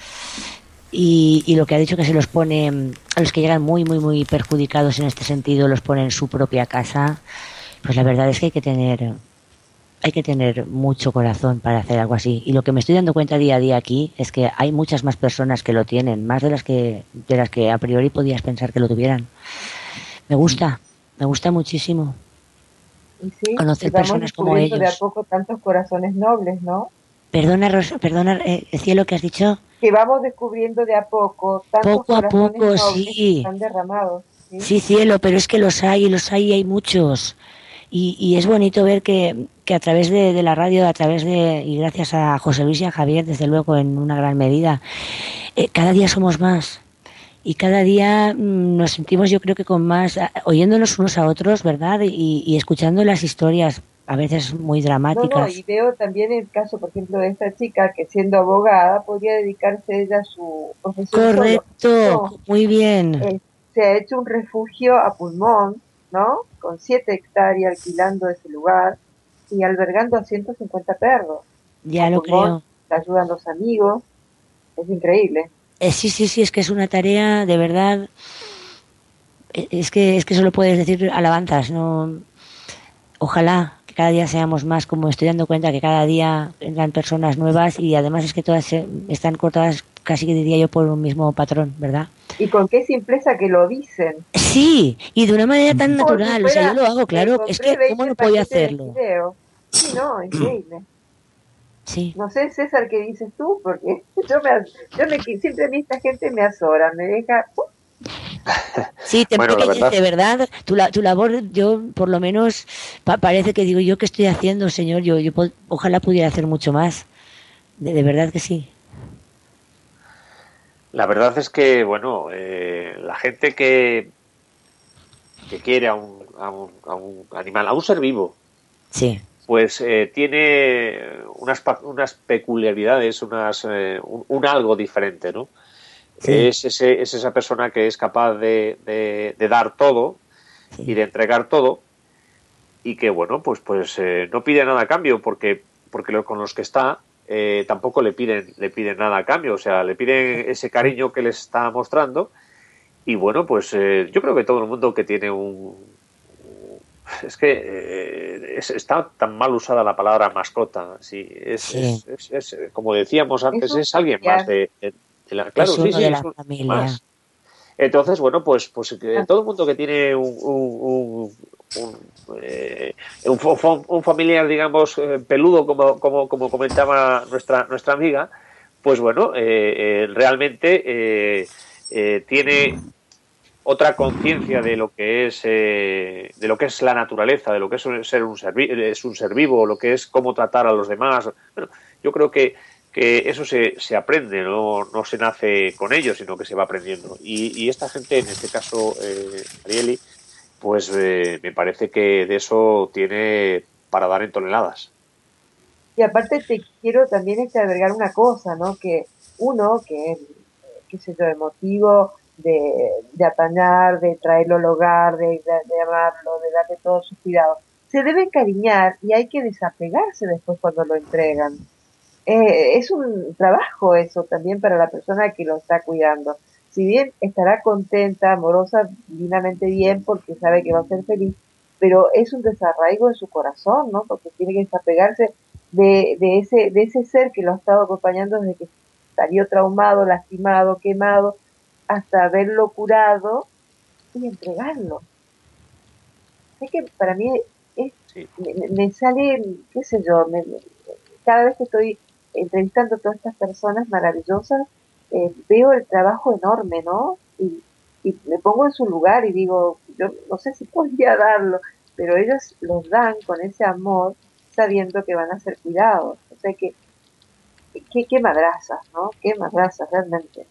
Y, y lo que ha dicho que se los pone, a los que llegan muy, muy, muy perjudicados en este sentido, los pone en su propia casa, pues la verdad es que hay que tener hay que tener mucho corazón para hacer algo así. Y lo que me estoy dando cuenta día a día aquí es que hay muchas más personas que lo tienen, más de las que de las que a priori podías pensar que lo tuvieran. Me gusta, me gusta muchísimo Y sí, conocer personas como ellos. De a poco tantos corazones nobles, ¿no? Perdona, Rosa, perdona, eh, Cielo, ¿qué has dicho? Que vamos descubriendo de a poco tantos poco a corazones poco, nobles sí. que están derramados. ¿sí? Sí, Cielo, pero es que los hay, y los hay, y hay muchos. Y, y es bonito ver que, que a través de, de la radio, a través de, y gracias a José Luis y a Javier, desde luego, en una gran medida, eh, cada día somos más. Y cada día mmm, nos sentimos, yo creo que con más, oyéndonos unos a otros, ¿verdad? Y, y escuchando las historias, a veces muy dramáticas. No, no, y veo también el caso, por ejemplo, de esta chica que siendo abogada podría dedicarse ella a su profesión. Correcto, no, muy bien. Eh, se ha hecho un refugio a pulmón, ¿no? Con siete hectáreas alquilando ese lugar y albergando a ciento cincuenta perros. Ya a lo pulmón, creo. Le ayudan los amigos, es increíble. Eh, sí, sí, sí, es que es una tarea de verdad. Es que es que solo puedes decir alabanzas, no. Ojalá que cada día seamos más, como estoy dando cuenta que cada día entran personas nuevas y además es que todas se, están cortadas casi que diría yo por un mismo patrón, ¿verdad? Y con qué simpleza que lo dicen. Sí, y de una manera tan Como natural, si o sea, fuera, yo lo hago, claro, es que ¿cómo no podía hacerlo? Sí, no, increíble. Sí. No sé, César, ¿qué dices tú? Porque yo me, yo me siempre a mí esta gente me azora, me deja... Uh. Sí, te bueno, empequeñece, verdad. ¿verdad? Tu, la, tu labor, yo por lo menos pa, parece que digo, ¿yo qué estoy haciendo, señor? Yo, yo ojalá pudiera hacer mucho más. De, de verdad que sí. La verdad es que, bueno, eh, la gente que, que quiere a un, a, un, a un animal, a un ser vivo, sí. pues eh, tiene unas, unas peculiaridades, unas, eh, un, un algo diferente, ¿no? Sí. Es, ese, es esa persona que es capaz de, de, de dar todo sí. y de entregar todo y que, bueno, pues, pues eh, no pide nada a cambio porque, porque lo, con los que está eh, tampoco le piden, le piden nada a cambio, o sea, le piden ese cariño que les está mostrando y, bueno, pues eh, yo creo que todo el mundo que tiene un... Es que eh, es, está tan mal usada la palabra mascota, sí, es, sí. Es, es, es, como decíamos antes, es alguien más de... de La, claro, es uno sí, sí, de la es un, familia. Más. Entonces, bueno, pues, pues eh, todo el mundo que tiene un, un, un, eh, un, un familiar, digamos, eh, peludo, como, como, como comentaba nuestra nuestra amiga, pues bueno, eh, eh, realmente eh, eh, tiene otra conciencia de lo que es eh, de lo que es la naturaleza, de lo que es ser un ser, es un ser vivo, lo que es cómo tratar a los demás. Bueno, yo creo que, que eso se, se aprende, no, no se nace con ello, sino que se va aprendiendo. Y, y esta gente, en este caso, eh, Ariely, pues eh, me parece que de eso tiene para dar en toneladas. Y aparte te quiero también este agregar una cosa, ¿no? Que uno, que es, qué sé yo, emotivo de, de apañar, de traerlo al hogar, de, de, de amarlo, de darle todos sus cuidados, se debe encariñar y hay que desapegarse después cuando lo entregan. Eh, es un trabajo eso también para la persona que lo está cuidando. Si bien estará contenta, amorosa, divinamente bien, porque sabe que va a ser feliz, pero es un desarraigo en su corazón, ¿no? Porque tiene que desapegarse de, de ese de ese ser que lo ha estado acompañando desde que salió traumado, lastimado, quemado, hasta haberlo curado y entregarlo. Es que para mí es, sí. me, me sale, qué sé yo, me, cada vez que estoy entrevistando a todas estas personas maravillosas, eh, veo el trabajo enorme, ¿no? Y, y me pongo en su lugar y digo, yo no sé si podría darlo, pero ellos los dan con ese amor, sabiendo que van a ser cuidados. O sea que, qué, qué madrazas, ¿no? Qué madrazas, realmente.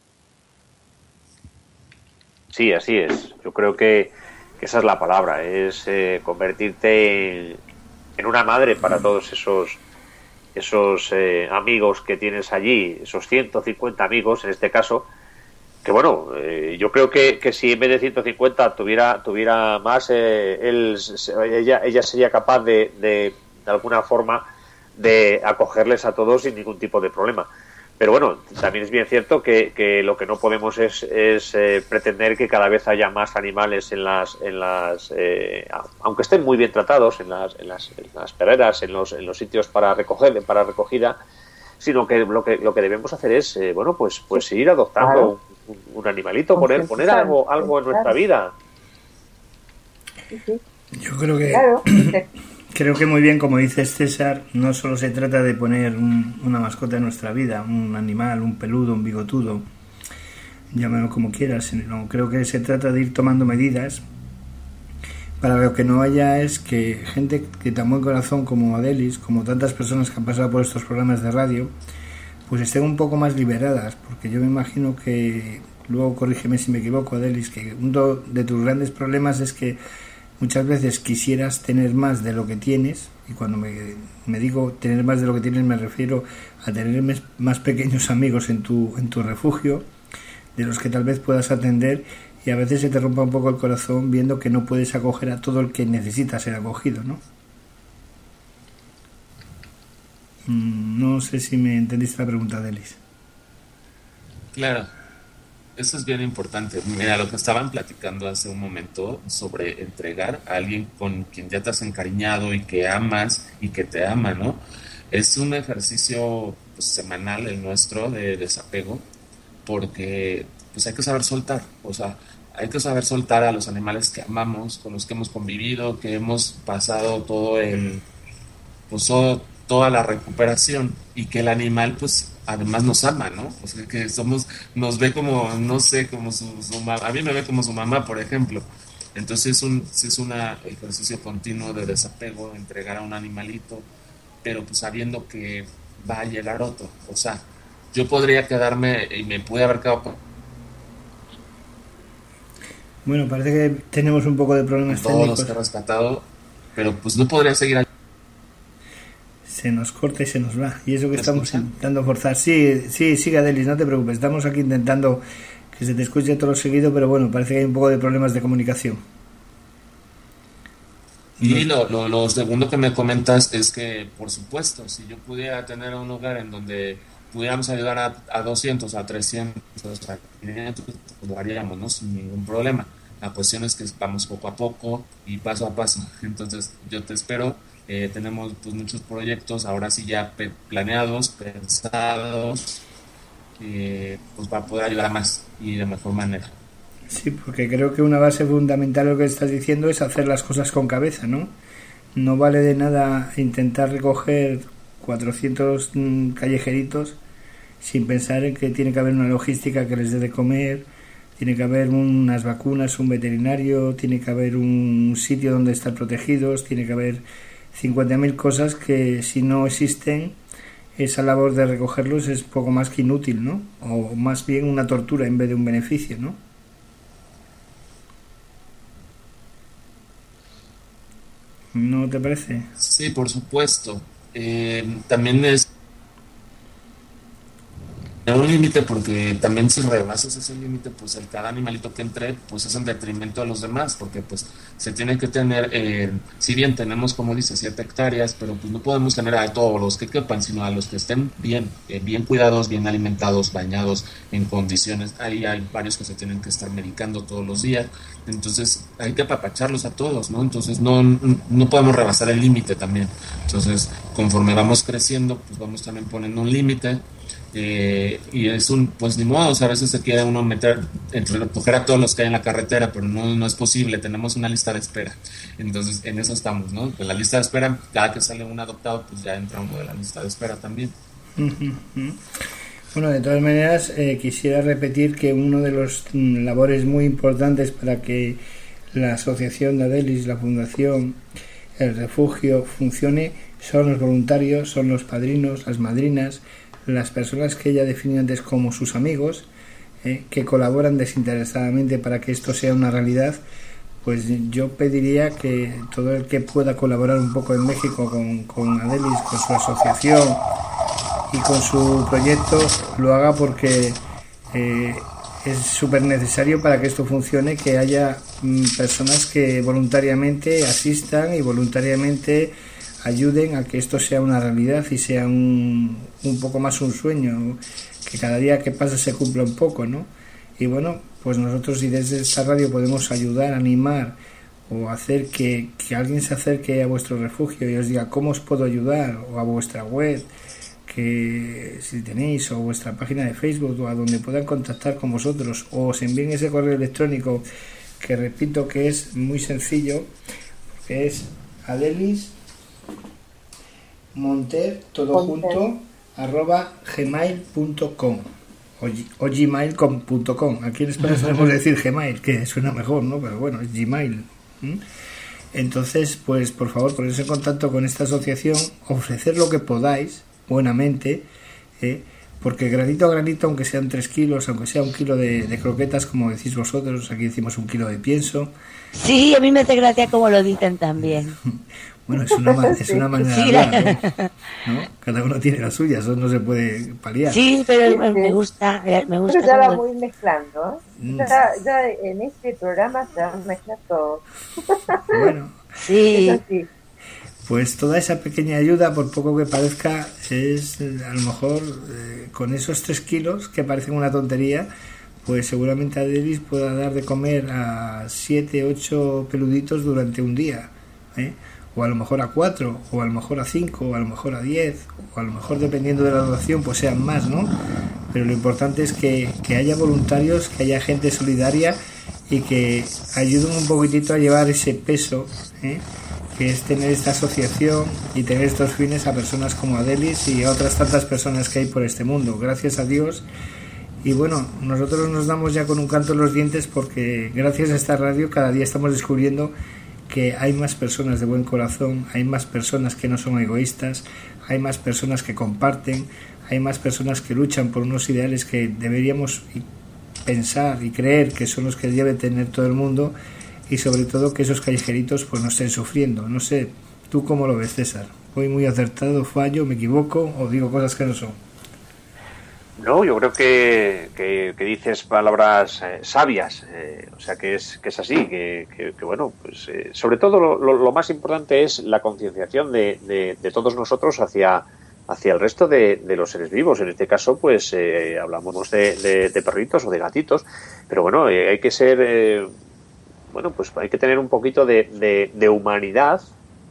Sí, así es. Yo creo que, que esa es la palabra, es eh, convertirte en, en una madre para todos esos esos eh, amigos que tienes allí, esos ciento cincuenta amigos en este caso, que bueno, eh, yo creo que, que si en vez de ciento cincuenta tuviera tuviera más, eh, él, ella, ella sería capaz de, de, de alguna forma de acogerles a todos sin ningún tipo de problema. Pero bueno, también es bien cierto que, que lo que no podemos es, es eh, pretender que cada vez haya más animales en las, en las eh, aunque estén muy bien tratados en las, en las, en las perreras, en los, en los sitios para recoger, para recogida, sino que lo que lo que debemos hacer es eh, bueno pues pues ir adoptando claro. un, un animalito, poner poner algo algo en nuestra vida. Yo creo que claro. Creo que muy bien, como dices César, no solo se trata de poner un, una mascota en nuestra vida, un animal, un peludo, un bigotudo, llámalo como quieras, sino creo que se trata de ir tomando medidas para lo que no haya es que gente que tan buen corazón como Adelis, como tantas personas que han pasado por estos programas de radio, pues estén un poco más liberadas, porque yo me imagino que, luego corrígeme si me equivoco, Adelis, que uno de tus grandes problemas es que muchas veces quisieras tener más de lo que tienes, y cuando me, me digo tener más de lo que tienes me refiero a tener más pequeños amigos en tu, en tu refugio, de los que tal vez puedas atender, y a veces se te rompa un poco el corazón viendo que no puedes acoger a todo el que necesita ser acogido, ¿no? No sé si me entendiste la pregunta, Delis. Claro. Eso es bien importante. Mira, lo que estaban platicando hace un momento sobre entregar a alguien con quien ya te has encariñado y que amas y que te ama, ¿no? Es un ejercicio pues, semanal el nuestro de desapego, porque pues hay que saber soltar, o sea, hay que saber soltar a los animales que amamos, con los que hemos convivido, que hemos pasado todo el, pues todo, toda la recuperación, y que el animal pues además nos ama, ¿no? O sea, que somos, nos ve como, no sé, como su, su mamá, a mí me ve como su mamá, por ejemplo. Entonces es un es un ejercicio continuo de desapego, de entregar a un animalito, pero pues sabiendo que va a llegar otro. O sea, yo podría quedarme y me pude haber quedado con... Bueno, parece que tenemos un poco de problemas todos técnicos. Todos los que he rescatado, pero pues no podría seguir allí. Se nos corta y se nos va, y eso que estamos escuchan? intentando forzar. Sí, sí, siga, Delis, no te preocupes, estamos aquí intentando que se te escuche todo lo seguido, pero bueno, parece que hay un poco de problemas de comunicación. Y lo, lo, lo segundo que me comentas es que, por supuesto, si yo pudiera tener un lugar en donde pudiéramos ayudar a, a doscientos, a trescientos, a quinientos, pues lo haríamos, ¿no? Sin ningún problema. La cuestión es que vamos poco a poco y paso a paso. Entonces, yo te espero. Eh, tenemos pues muchos proyectos ahora sí ya pe- planeados, pensados, eh, pues para poder ayudar a más y de mejor manera. Sí, porque creo que una base fundamental de lo que estás diciendo es hacer las cosas con cabeza, ¿no? No vale de nada intentar recoger cuatrocientos mm, callejeritos sin pensar en que tiene que haber una logística que les dé de comer, tiene que haber unas vacunas, un veterinario, tiene que haber un sitio donde estar protegidos, tiene que haber cincuenta mil cosas que si no existen, esa labor de recogerlos es poco más que inútil, ¿no? O más bien una tortura en vez de un beneficio, ¿no? ¿No te parece? Sí, por supuesto. Eh, también es un límite, porque también si rebasas ese límite, pues el cada animalito que entre, pues es en detrimento a los demás, porque pues se tiene que tener, eh, si bien tenemos, como dice, siete hectáreas, pero pues no podemos tener a todos los que quepan, sino a los que estén bien, eh, bien cuidados, bien alimentados, bañados, en condiciones. Ahí hay varios que se tienen que estar medicando todos los días, entonces hay que apapacharlos a todos, ¿no? Entonces no, no podemos rebasar el límite también. Entonces, conforme vamos creciendo, pues vamos también poniendo un límite. Eh, y es un, pues ni modo, o sea, a veces se quiere uno meter, entre recoger a todos los que hay en la carretera, pero no, no es posible, tenemos una lista de espera, entonces en eso estamos, ¿no? Pues la lista de espera, cada que sale un adoptado, pues ya entra uno de la lista de espera también. Bueno, de todas maneras, eh, quisiera repetir que uno de los mm, labores muy importantes para que la asociación de Adelis, la fundación, el refugio funcione, son los voluntarios, son los padrinos, las madrinas, las personas que ella definió antes como sus amigos, eh, que colaboran desinteresadamente para que esto sea una realidad. Pues yo pediría que todo el que pueda colaborar un poco en México con, con Adelis, con su asociación y con su proyecto, lo haga, porque eh, es súper necesario para que esto funcione, que haya mm, personas que voluntariamente asistan y voluntariamente ayuden a que esto sea una realidad y sea un, un poco más un sueño, que cada día que pasa se cumpla un poco, ¿no? Y bueno, pues nosotros, si desde esta radio podemos ayudar, animar o hacer que, que alguien se acerque a vuestro refugio y os diga cómo os puedo ayudar, o a vuestra web, que si tenéis, o vuestra página de Facebook, o a donde puedan contactar con vosotros, o os envíen ese correo electrónico, que repito que es muy sencillo, que es Adelis Monter, todo Monter. junto, arroba gmail punto com o, o gmail punto com. Aquí en España solemos decir Gmail, que suena mejor, ¿no? Pero bueno, es Gmail. ¿Mm? Entonces, pues por favor, ponerse en contacto con esta asociación, ofrecer lo que podáis, buenamente, ¿eh? Porque granito a granito, aunque sean tres kilos, aunque sea un kilo de, de croquetas, como decís vosotros, aquí decimos un kilo de pienso. Sí, a mí me hace gracia como lo dicen también. Bueno, es una, es una manera sí, de hablar, ¿no? ¿no? Cada uno tiene la suya, eso no se puede paliar. Sí, pero sí, sí. me gusta, me gusta. Pero ya como... la voy mezclando, ¿eh? mm. ya, ya en este programa se va a mezclar todo. Bueno, sí. sí. Pues toda esa pequeña ayuda, por poco que parezca, es a lo mejor eh, con esos tres kilos, que parecen una tontería, pues seguramente Adelis pueda dar de comer a siete, ocho peluditos durante un día, ¿eh? O a lo mejor a cuatro, o a lo mejor a cinco, o a lo mejor a diez, o a lo mejor, dependiendo de la donación, pues sean más, ¿no? Pero lo importante es que, que haya voluntarios, que haya gente solidaria y que ayuden un poquitito a llevar ese peso, ¿eh? Que es tener esta asociación y tener estos fines a personas como Adelis y a otras tantas personas que hay por este mundo. Gracias a Dios. Y bueno, nosotros nos damos ya con un canto en los dientes, porque gracias a esta radio cada día estamos descubriendo que hay más personas de buen corazón, hay más personas que no son egoístas, hay más personas que comparten, hay más personas que luchan por unos ideales que deberíamos pensar y creer que son los que debe tener todo el mundo, y sobre todo que esos callejeritos pues no estén sufriendo. No sé, ¿tú cómo lo ves, César? ¿Voy muy acertado, fallo, me equivoco o digo cosas que no son? No, yo creo que, que, que dices palabras eh, sabias, eh, o sea que es que es así, que, que, que bueno, pues eh, sobre todo lo, lo, lo más importante es la concienciación de, de, de todos nosotros hacia hacia el resto de, de los seres vivos. En este caso, pues eh, hablamos de, de, de perritos o de gatitos, pero bueno, eh, hay que ser, eh, bueno, pues hay que tener un poquito de, de, de humanidad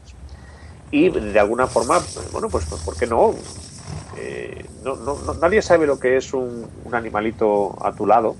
y de alguna forma, bueno, pues ¿por qué no? Eh, no, no, no, nadie sabe lo que es un, un animalito a tu lado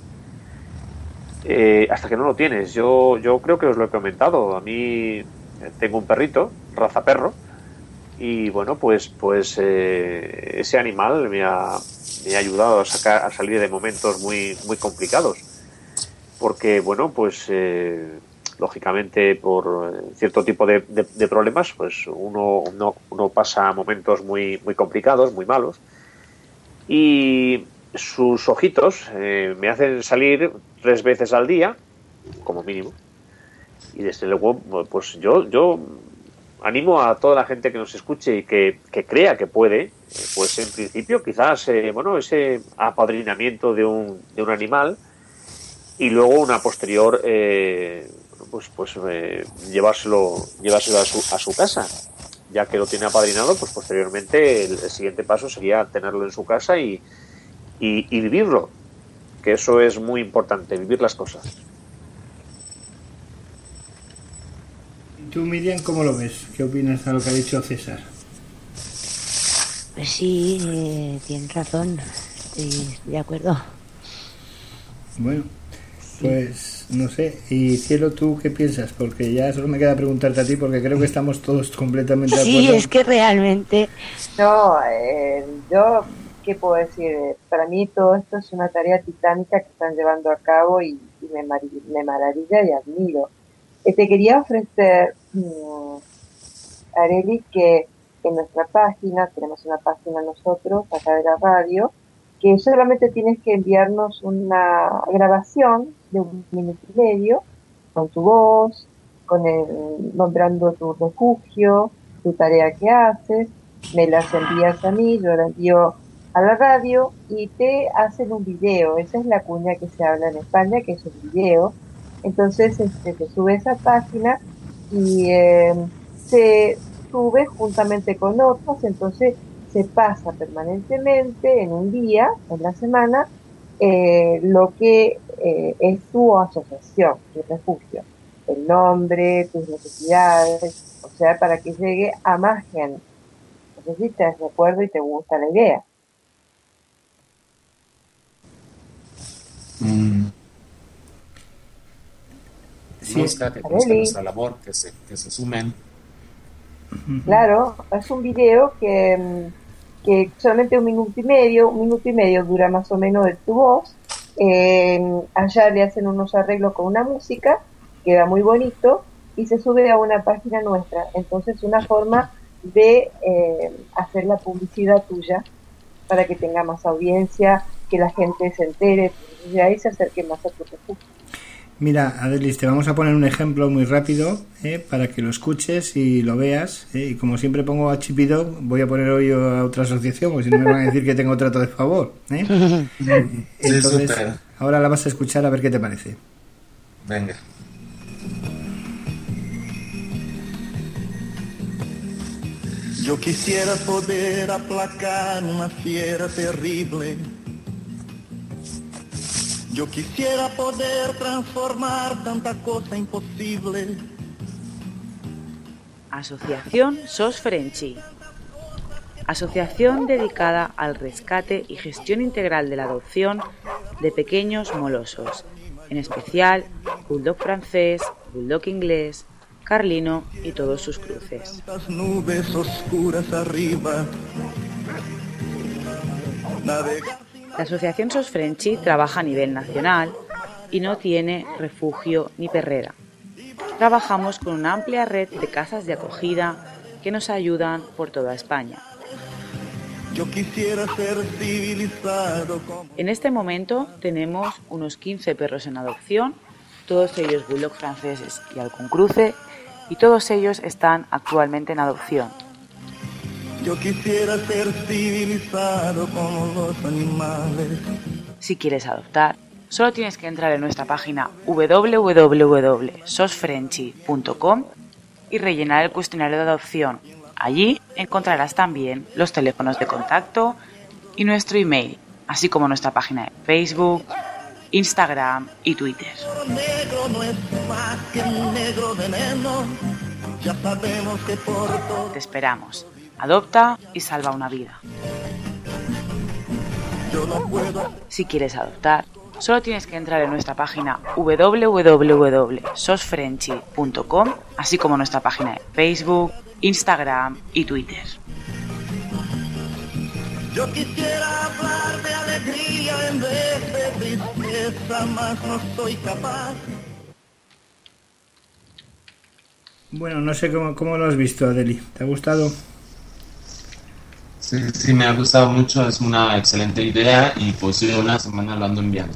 eh, hasta que no lo tienes. Yo, yo creo que os lo he comentado. A mí tengo un perrito, raza perro, y bueno, pues, pues eh, ese animal me ha, me ha ayudado a sacar, a salir de momentos muy, muy complicados. porque, bueno, pues eh, lógicamente por cierto tipo de, de, de problemas, pues uno, uno, uno pasa momentos muy, muy complicados, muy malos, y sus ojitos eh, me hacen salir tres veces al día, como mínimo, y desde luego, pues yo, yo animo a toda la gente que nos escuche y que, que crea que puede, pues en principio quizás, eh, bueno, ese apadrinamiento de un, de un animal y luego una posterior, eh, pues, pues eh, llevárselo, llevárselo a su, a su casa. Ya que lo tiene apadrinado, pues posteriormente el, el siguiente paso sería tenerlo en su casa y, y, y vivirlo, que eso es muy importante, vivir las cosas. ¿Y tú, Miriam, cómo lo ves? ¿Qué opinas de lo que ha dicho César? Pues sí, eh, tienes razón, estoy de acuerdo. Bueno, sí. Pues no sé. Y Cielo, ¿tú qué piensas? Porque ya solo me queda preguntarte a ti, porque creo que estamos todos completamente de acuerdo. Sí, es que realmente... No, eh, yo, ¿qué puedo decir? Para mí todo esto es una tarea titánica que están llevando a cabo y, y me, mar me maravilla y admiro. Eh, te quería ofrecer, mmm, Arely, que en nuestra página, tenemos una página nosotros, acá de la radio, que solamente tienes que enviarnos una grabación de un minuto y medio, con tu voz, con el, nombrando tu refugio, tu tarea que haces, me las envías a mí, yo la envío a la radio y te hacen un video. Esa es la cuña que se habla en España, que es un video. Entonces este, te sube esa página y eh, se sube juntamente con otros, entonces se pasa permanentemente en un día, en la semana, eh, lo que eh, es tu asociación, tu refugio, el nombre, tus necesidades, o sea, para que llegue a más gente. No sé si estás de acuerdo y te gusta la idea. Mm. Sí. Busca que conozca nuestra labor, que se, que se sumen. Claro, es un video que, que solamente un minuto y medio, un minuto y medio dura más o menos de tu voz. Eh, allá le hacen unos arreglos con una música, queda muy bonito y se sube a una página nuestra. Entonces, una forma de eh, hacer la publicidad tuya para que tenga más audiencia, que la gente se entere y de ahí se acerque más a tu refugio. Mira, Adelis, te vamos a poner un ejemplo muy rápido eh, para que lo escuches y lo veas. Eh, y como siempre pongo a Chipidog, voy a poner hoy a otra asociación, porque si no me van a decir que tengo trato de favor. ¿eh? Entonces, sí, ahora la vas a escuchar a ver qué te parece. Venga. Yo quisiera poder aplacar una fiera terrible. Yo quisiera poder transformar tanta cosa imposible. Asociación Sos Frenchi. Asociación dedicada al rescate y gestión integral de la adopción de pequeños molosos, en especial bulldog francés, bulldog inglés, carlino y todos sus cruces. Tantas nubes oscuras arriba. Navegar. La Asociación Sos Frenchi trabaja a nivel nacional y no tiene refugio ni perrera. Trabajamos con una amplia red de casas de acogida que nos ayudan por toda España. Yo quisiera ser civilizado como... En este momento tenemos unos quince perros en adopción, todos ellos bulldog franceses y halcón cruce, y todos ellos están actualmente en adopción. Yo quisiera ser civilizado como los animales. Si quieres adoptar, solo tienes que entrar en nuestra página doble u doble u doble u doble u punto sos frenchi punto com y rellenar el cuestionario de adopción. Allí encontrarás también los teléfonos de contacto y nuestro email, así como nuestra página de Facebook, Instagram y Twitter. Negro no es más que un negro veneno. Ya sabemos que por todo... Te esperamos. Adopta y salva una vida. Yo no puedo... Si quieres adoptar, solo tienes que entrar en nuestra página doble u doble u doble u doble u punto sos frenchi punto com, así como nuestra página de Facebook, Instagram y Twitter. Yo quisiera hablar de alegría. alegría en vez de tristeza, más no soy capaz. Bueno, no sé cómo, cómo lo has visto, Adeli. ¿Te ha gustado? Sí, sí, me ha gustado mucho, es una excelente idea y pues yo una semana lo ando enviando.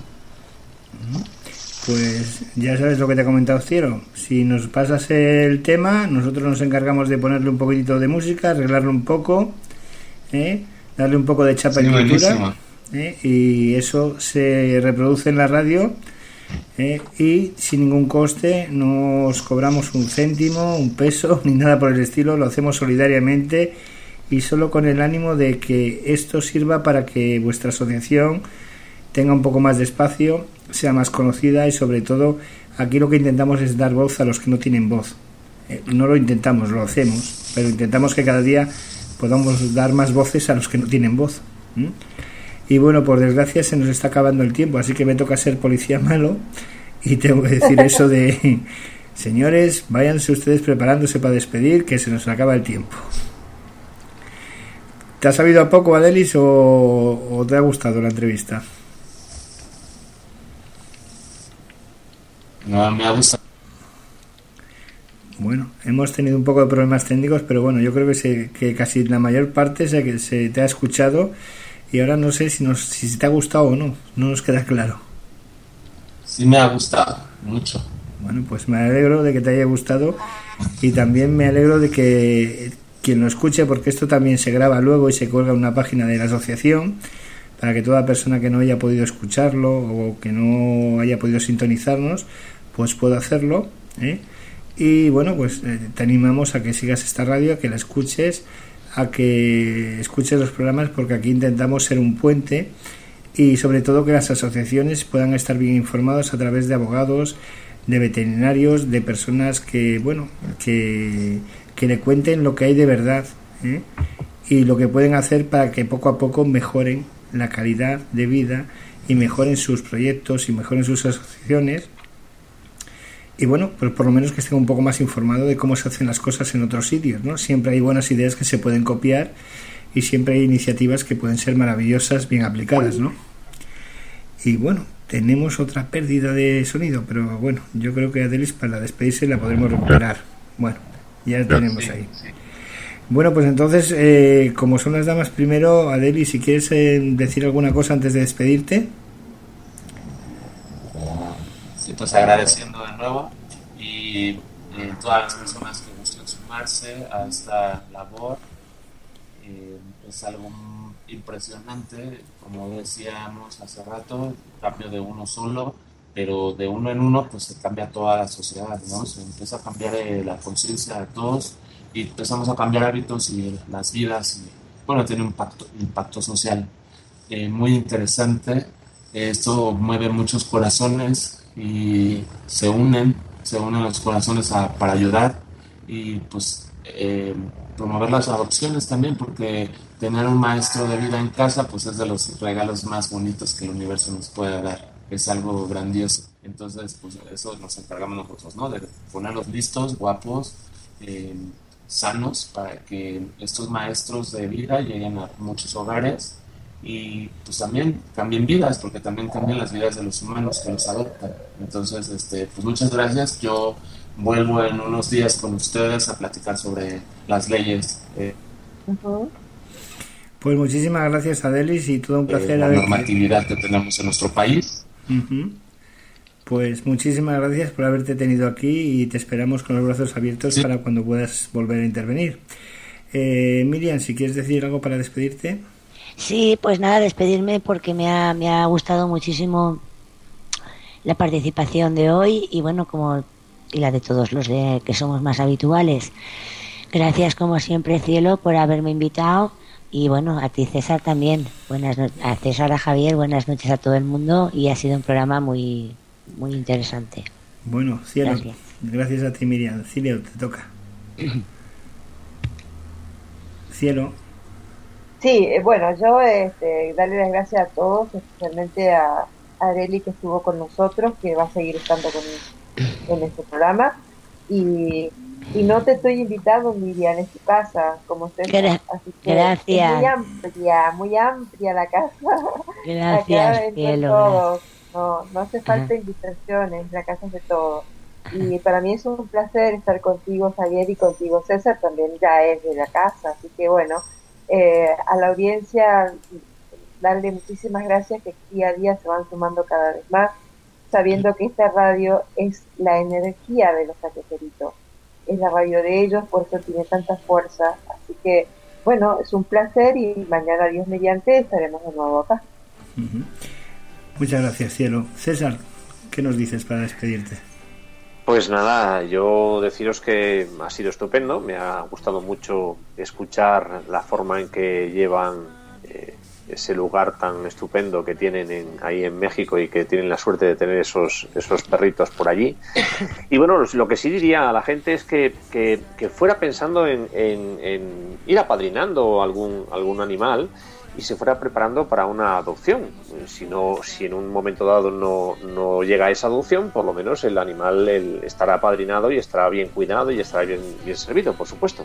Pues ya sabes lo que te ha comentado Cielo. Si nos pasas el tema, nosotros nos encargamos de ponerle un poquitito de música, arreglarlo un poco, ¿eh? Darle un poco de chapa Sí, y pintura, buenísimo. ¿eh? Y eso se reproduce en la radio, ¿eh? Y sin ningún coste, no os cobramos un céntimo, un peso, ni nada por el estilo, lo hacemos solidariamente y solo con el ánimo de que esto sirva para que vuestra asociación tenga un poco más de espacio, sea más conocida y sobre todo aquí lo que intentamos es dar voz a los que no tienen voz. Eh, no lo intentamos, lo hacemos, pero intentamos que cada día podamos dar más voces a los que no tienen voz. ¿Mm? Y bueno, por desgracia se nos está acabando el tiempo, así que me toca ser policía malo y tengo que decir eso de señores, váyanse ustedes preparándose para despedir, que se nos acaba el tiempo. ¿Te has sabido a poco, Adelis, o, o te ha gustado la entrevista? No, me ha gustado. Bueno, hemos tenido un poco de problemas técnicos, pero bueno, yo creo que, se, que casi la mayor parte se, que se te ha escuchado y ahora no sé si, nos, si te ha gustado o no, no nos queda claro. Sí me ha gustado, mucho. Bueno, pues me alegro de que te haya gustado y también me alegro de que quien lo escuche, porque esto también se graba luego y se cuelga en una página de la asociación, para que toda persona que no haya podido escucharlo o que no haya podido sintonizarnos, pues pueda hacerlo, ¿eh? Y bueno, pues eh, te animamos a que sigas esta radio, a que la escuches, a que escuches los programas, porque aquí intentamos ser un puente y sobre todo que las asociaciones puedan estar bien informados a través de abogados, de veterinarios, de personas que, bueno, que, que le cuenten lo que hay de verdad, ¿eh? Y lo que pueden hacer para que poco a poco mejoren la calidad de vida y mejoren sus proyectos y mejoren sus asociaciones y bueno, pues por lo menos que estén un poco más informado de cómo se hacen las cosas en otros sitios, ¿no? Siempre hay buenas ideas que se pueden copiar y siempre hay iniciativas que pueden ser maravillosas bien aplicadas, ¿no? Y bueno, tenemos otra pérdida de sonido, pero bueno, yo creo que Adelis para despedirse la podremos recuperar. Bueno, ya la tenemos ahí. Bueno, pues entonces, eh, como son las damas primero, Adeli, si quieres eh, decir alguna cosa antes de despedirte. Sí, pues agradeciendo de nuevo y eh, todas las personas que gusten sumarse a esta labor. Eh, es algo impresionante, como decíamos hace rato, cambio de uno solo, pero de uno en uno pues se cambia toda la sociedad, ¿no? Se empieza a cambiar eh, la conciencia de todos y empezamos a cambiar hábitos y las vidas y bueno, tiene un impacto, impacto social eh, muy interesante. Esto mueve muchos corazones y se unen, se unen los corazones a, para ayudar y pues eh, promover las adopciones también, porque tener un maestro de vida en casa pues es de los regalos más bonitos que el universo nos puede dar, es algo grandioso. Entonces pues eso nos encargamos nosotros, ¿no? De ponerlos listos, guapos, eh, sanos, para que estos maestros de vida lleguen a muchos hogares y pues también cambien vidas, porque también cambian las vidas de los humanos que los adoptan. Entonces, este, pues muchas gracias. Yo vuelvo en unos días con ustedes a platicar sobre las leyes. Eh, Uh-huh. Pues muchísimas gracias, Adelis, y todo un placer. eh, la haber- normatividad que tenemos en nuestro país. Ujú. Pues muchísimas gracias por haberte tenido aquí y te esperamos con los brazos abiertos Sí. para cuando puedas volver a intervenir. Eh, Miriam, si quieres decir algo para despedirte. Sí, pues nada, despedirme porque me ha, me ha gustado muchísimo la participación de hoy y bueno, como y la de todos los de, que somos más habituales. Gracias como siempre, Cielo, por haberme invitado y bueno, a ti, César, también. Buenas no- a César, a Javier, buenas noches a todo el mundo y ha sido un programa muy muy interesante. Bueno, Cielo, Gracias. gracias a ti, Miriam. Cielo, te toca. Cielo. Sí, eh, bueno, yo este, darle las gracias a todos, especialmente a a Areli que estuvo con nosotros, que va a seguir estando con, en este programa. Y Y no te estoy invitando, Miriam, es tu casa, como usted Gra- así que gracias. es muy amplia, muy amplia la casa. Gracias, Acá entran cielo. todos. No, no hace falta Ajá. invitaciones, la casa es de todos. Y para mí es un placer estar contigo, Javier, y contigo, César, también ya es de la casa. Así que bueno, eh, a la audiencia darle muchísimas gracias, que día a día se van sumando cada vez más, sabiendo que esta radio es la energía de los cateteritos, es la radio de ellos, por eso tiene tanta fuerza. Así que bueno, es un placer y mañana, Dios mediante, estaremos de nuevo acá. Uh-huh. Muchas gracias, cielo. César, ¿qué nos dices para despedirte? Pues nada, yo deciros que ha sido estupendo, me ha gustado mucho escuchar la forma en que llevan eh, ese lugar tan estupendo que tienen en, ahí en México, y que tienen la suerte de tener esos esos perritos por allí. Y bueno, lo que sí diría a la gente es que, que, que fuera pensando en, en, en ir apadrinando algún, algún animal, y se fuera preparando para una adopción. Si no, si en un momento dado no, no llega a esa adopción, por lo menos el animal el, estará apadrinado y estará bien cuidado y estará bien, bien servido, por supuesto.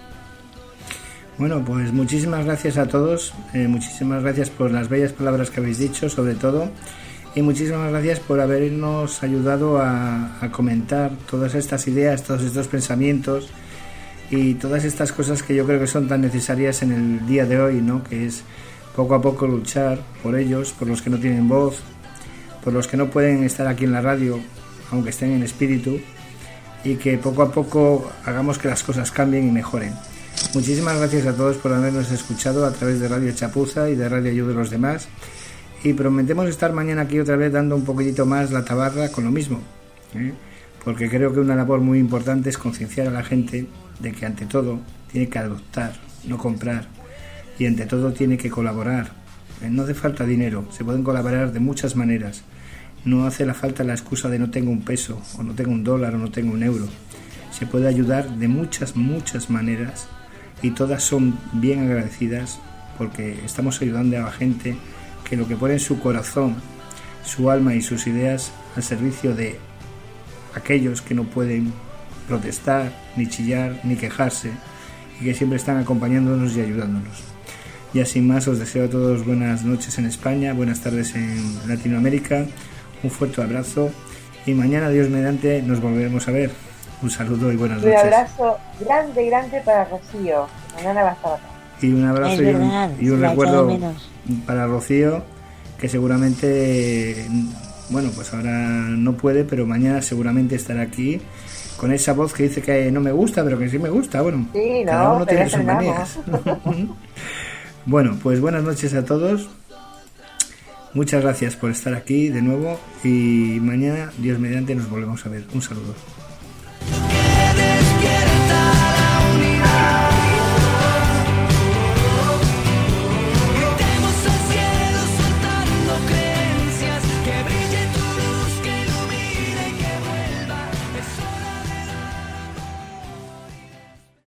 Bueno, pues muchísimas gracias a todos, eh, muchísimas gracias por las bellas palabras que habéis dicho, sobre todo, y muchísimas gracias por habernos ayudado a, a comentar todas estas ideas, todos estos pensamientos y todas estas cosas que yo creo que son tan necesarias en el día de hoy, ¿no? Que es poco a poco luchar por ellos, por los que no tienen voz, por los que no pueden estar aquí en la radio, aunque estén en espíritu, y que poco a poco hagamos que las cosas cambien y mejoren. Muchísimas gracias a todos por habernos escuchado a través de Radio Chapuza y de Radio Ayuda a los Demás, y prometemos estar mañana aquí otra vez dando un poquitito más la tabarra con lo mismo, ¿eh? Porque creo que una labor muy importante es concienciar a la gente de que ante todo tiene que adoptar, no comprar, y ante todo tiene que colaborar. No hace falta dinero, se pueden colaborar de muchas maneras. No hace la falta la excusa de no tengo un peso, o no tengo un dólar, o no tengo un euro. Se puede ayudar de muchas, muchas maneras, y todas son bien agradecidas, porque estamos ayudando a la gente que lo que pone en su corazón, su alma y sus ideas al servicio de aquellos que no pueden protestar, ni chillar, ni quejarse, y que siempre están acompañándonos y ayudándonos. Ya sin más, os deseo a todos buenas noches en España, buenas tardes en Latinoamérica, un fuerte abrazo, y mañana, Dios mediante, nos volveremos a ver. Un saludo y buenas noches. Un abrazo grande, grande para Rocío, mañana va a estar acá. Y un abrazo Es y un, verdad, y un se la recuerdo echa de menos. para Rocío, que seguramente, bueno, pues ahora no puede, pero mañana seguramente estará aquí, con esa voz que dice que no me gusta, pero que sí me gusta. Bueno, Sí, no, cada uno pero tiene sus entrenamos. manías. Bueno, pues buenas noches a todos. Muchas gracias por estar aquí de nuevo, y mañana, Dios mediante, nos volvemos a ver. Un saludo.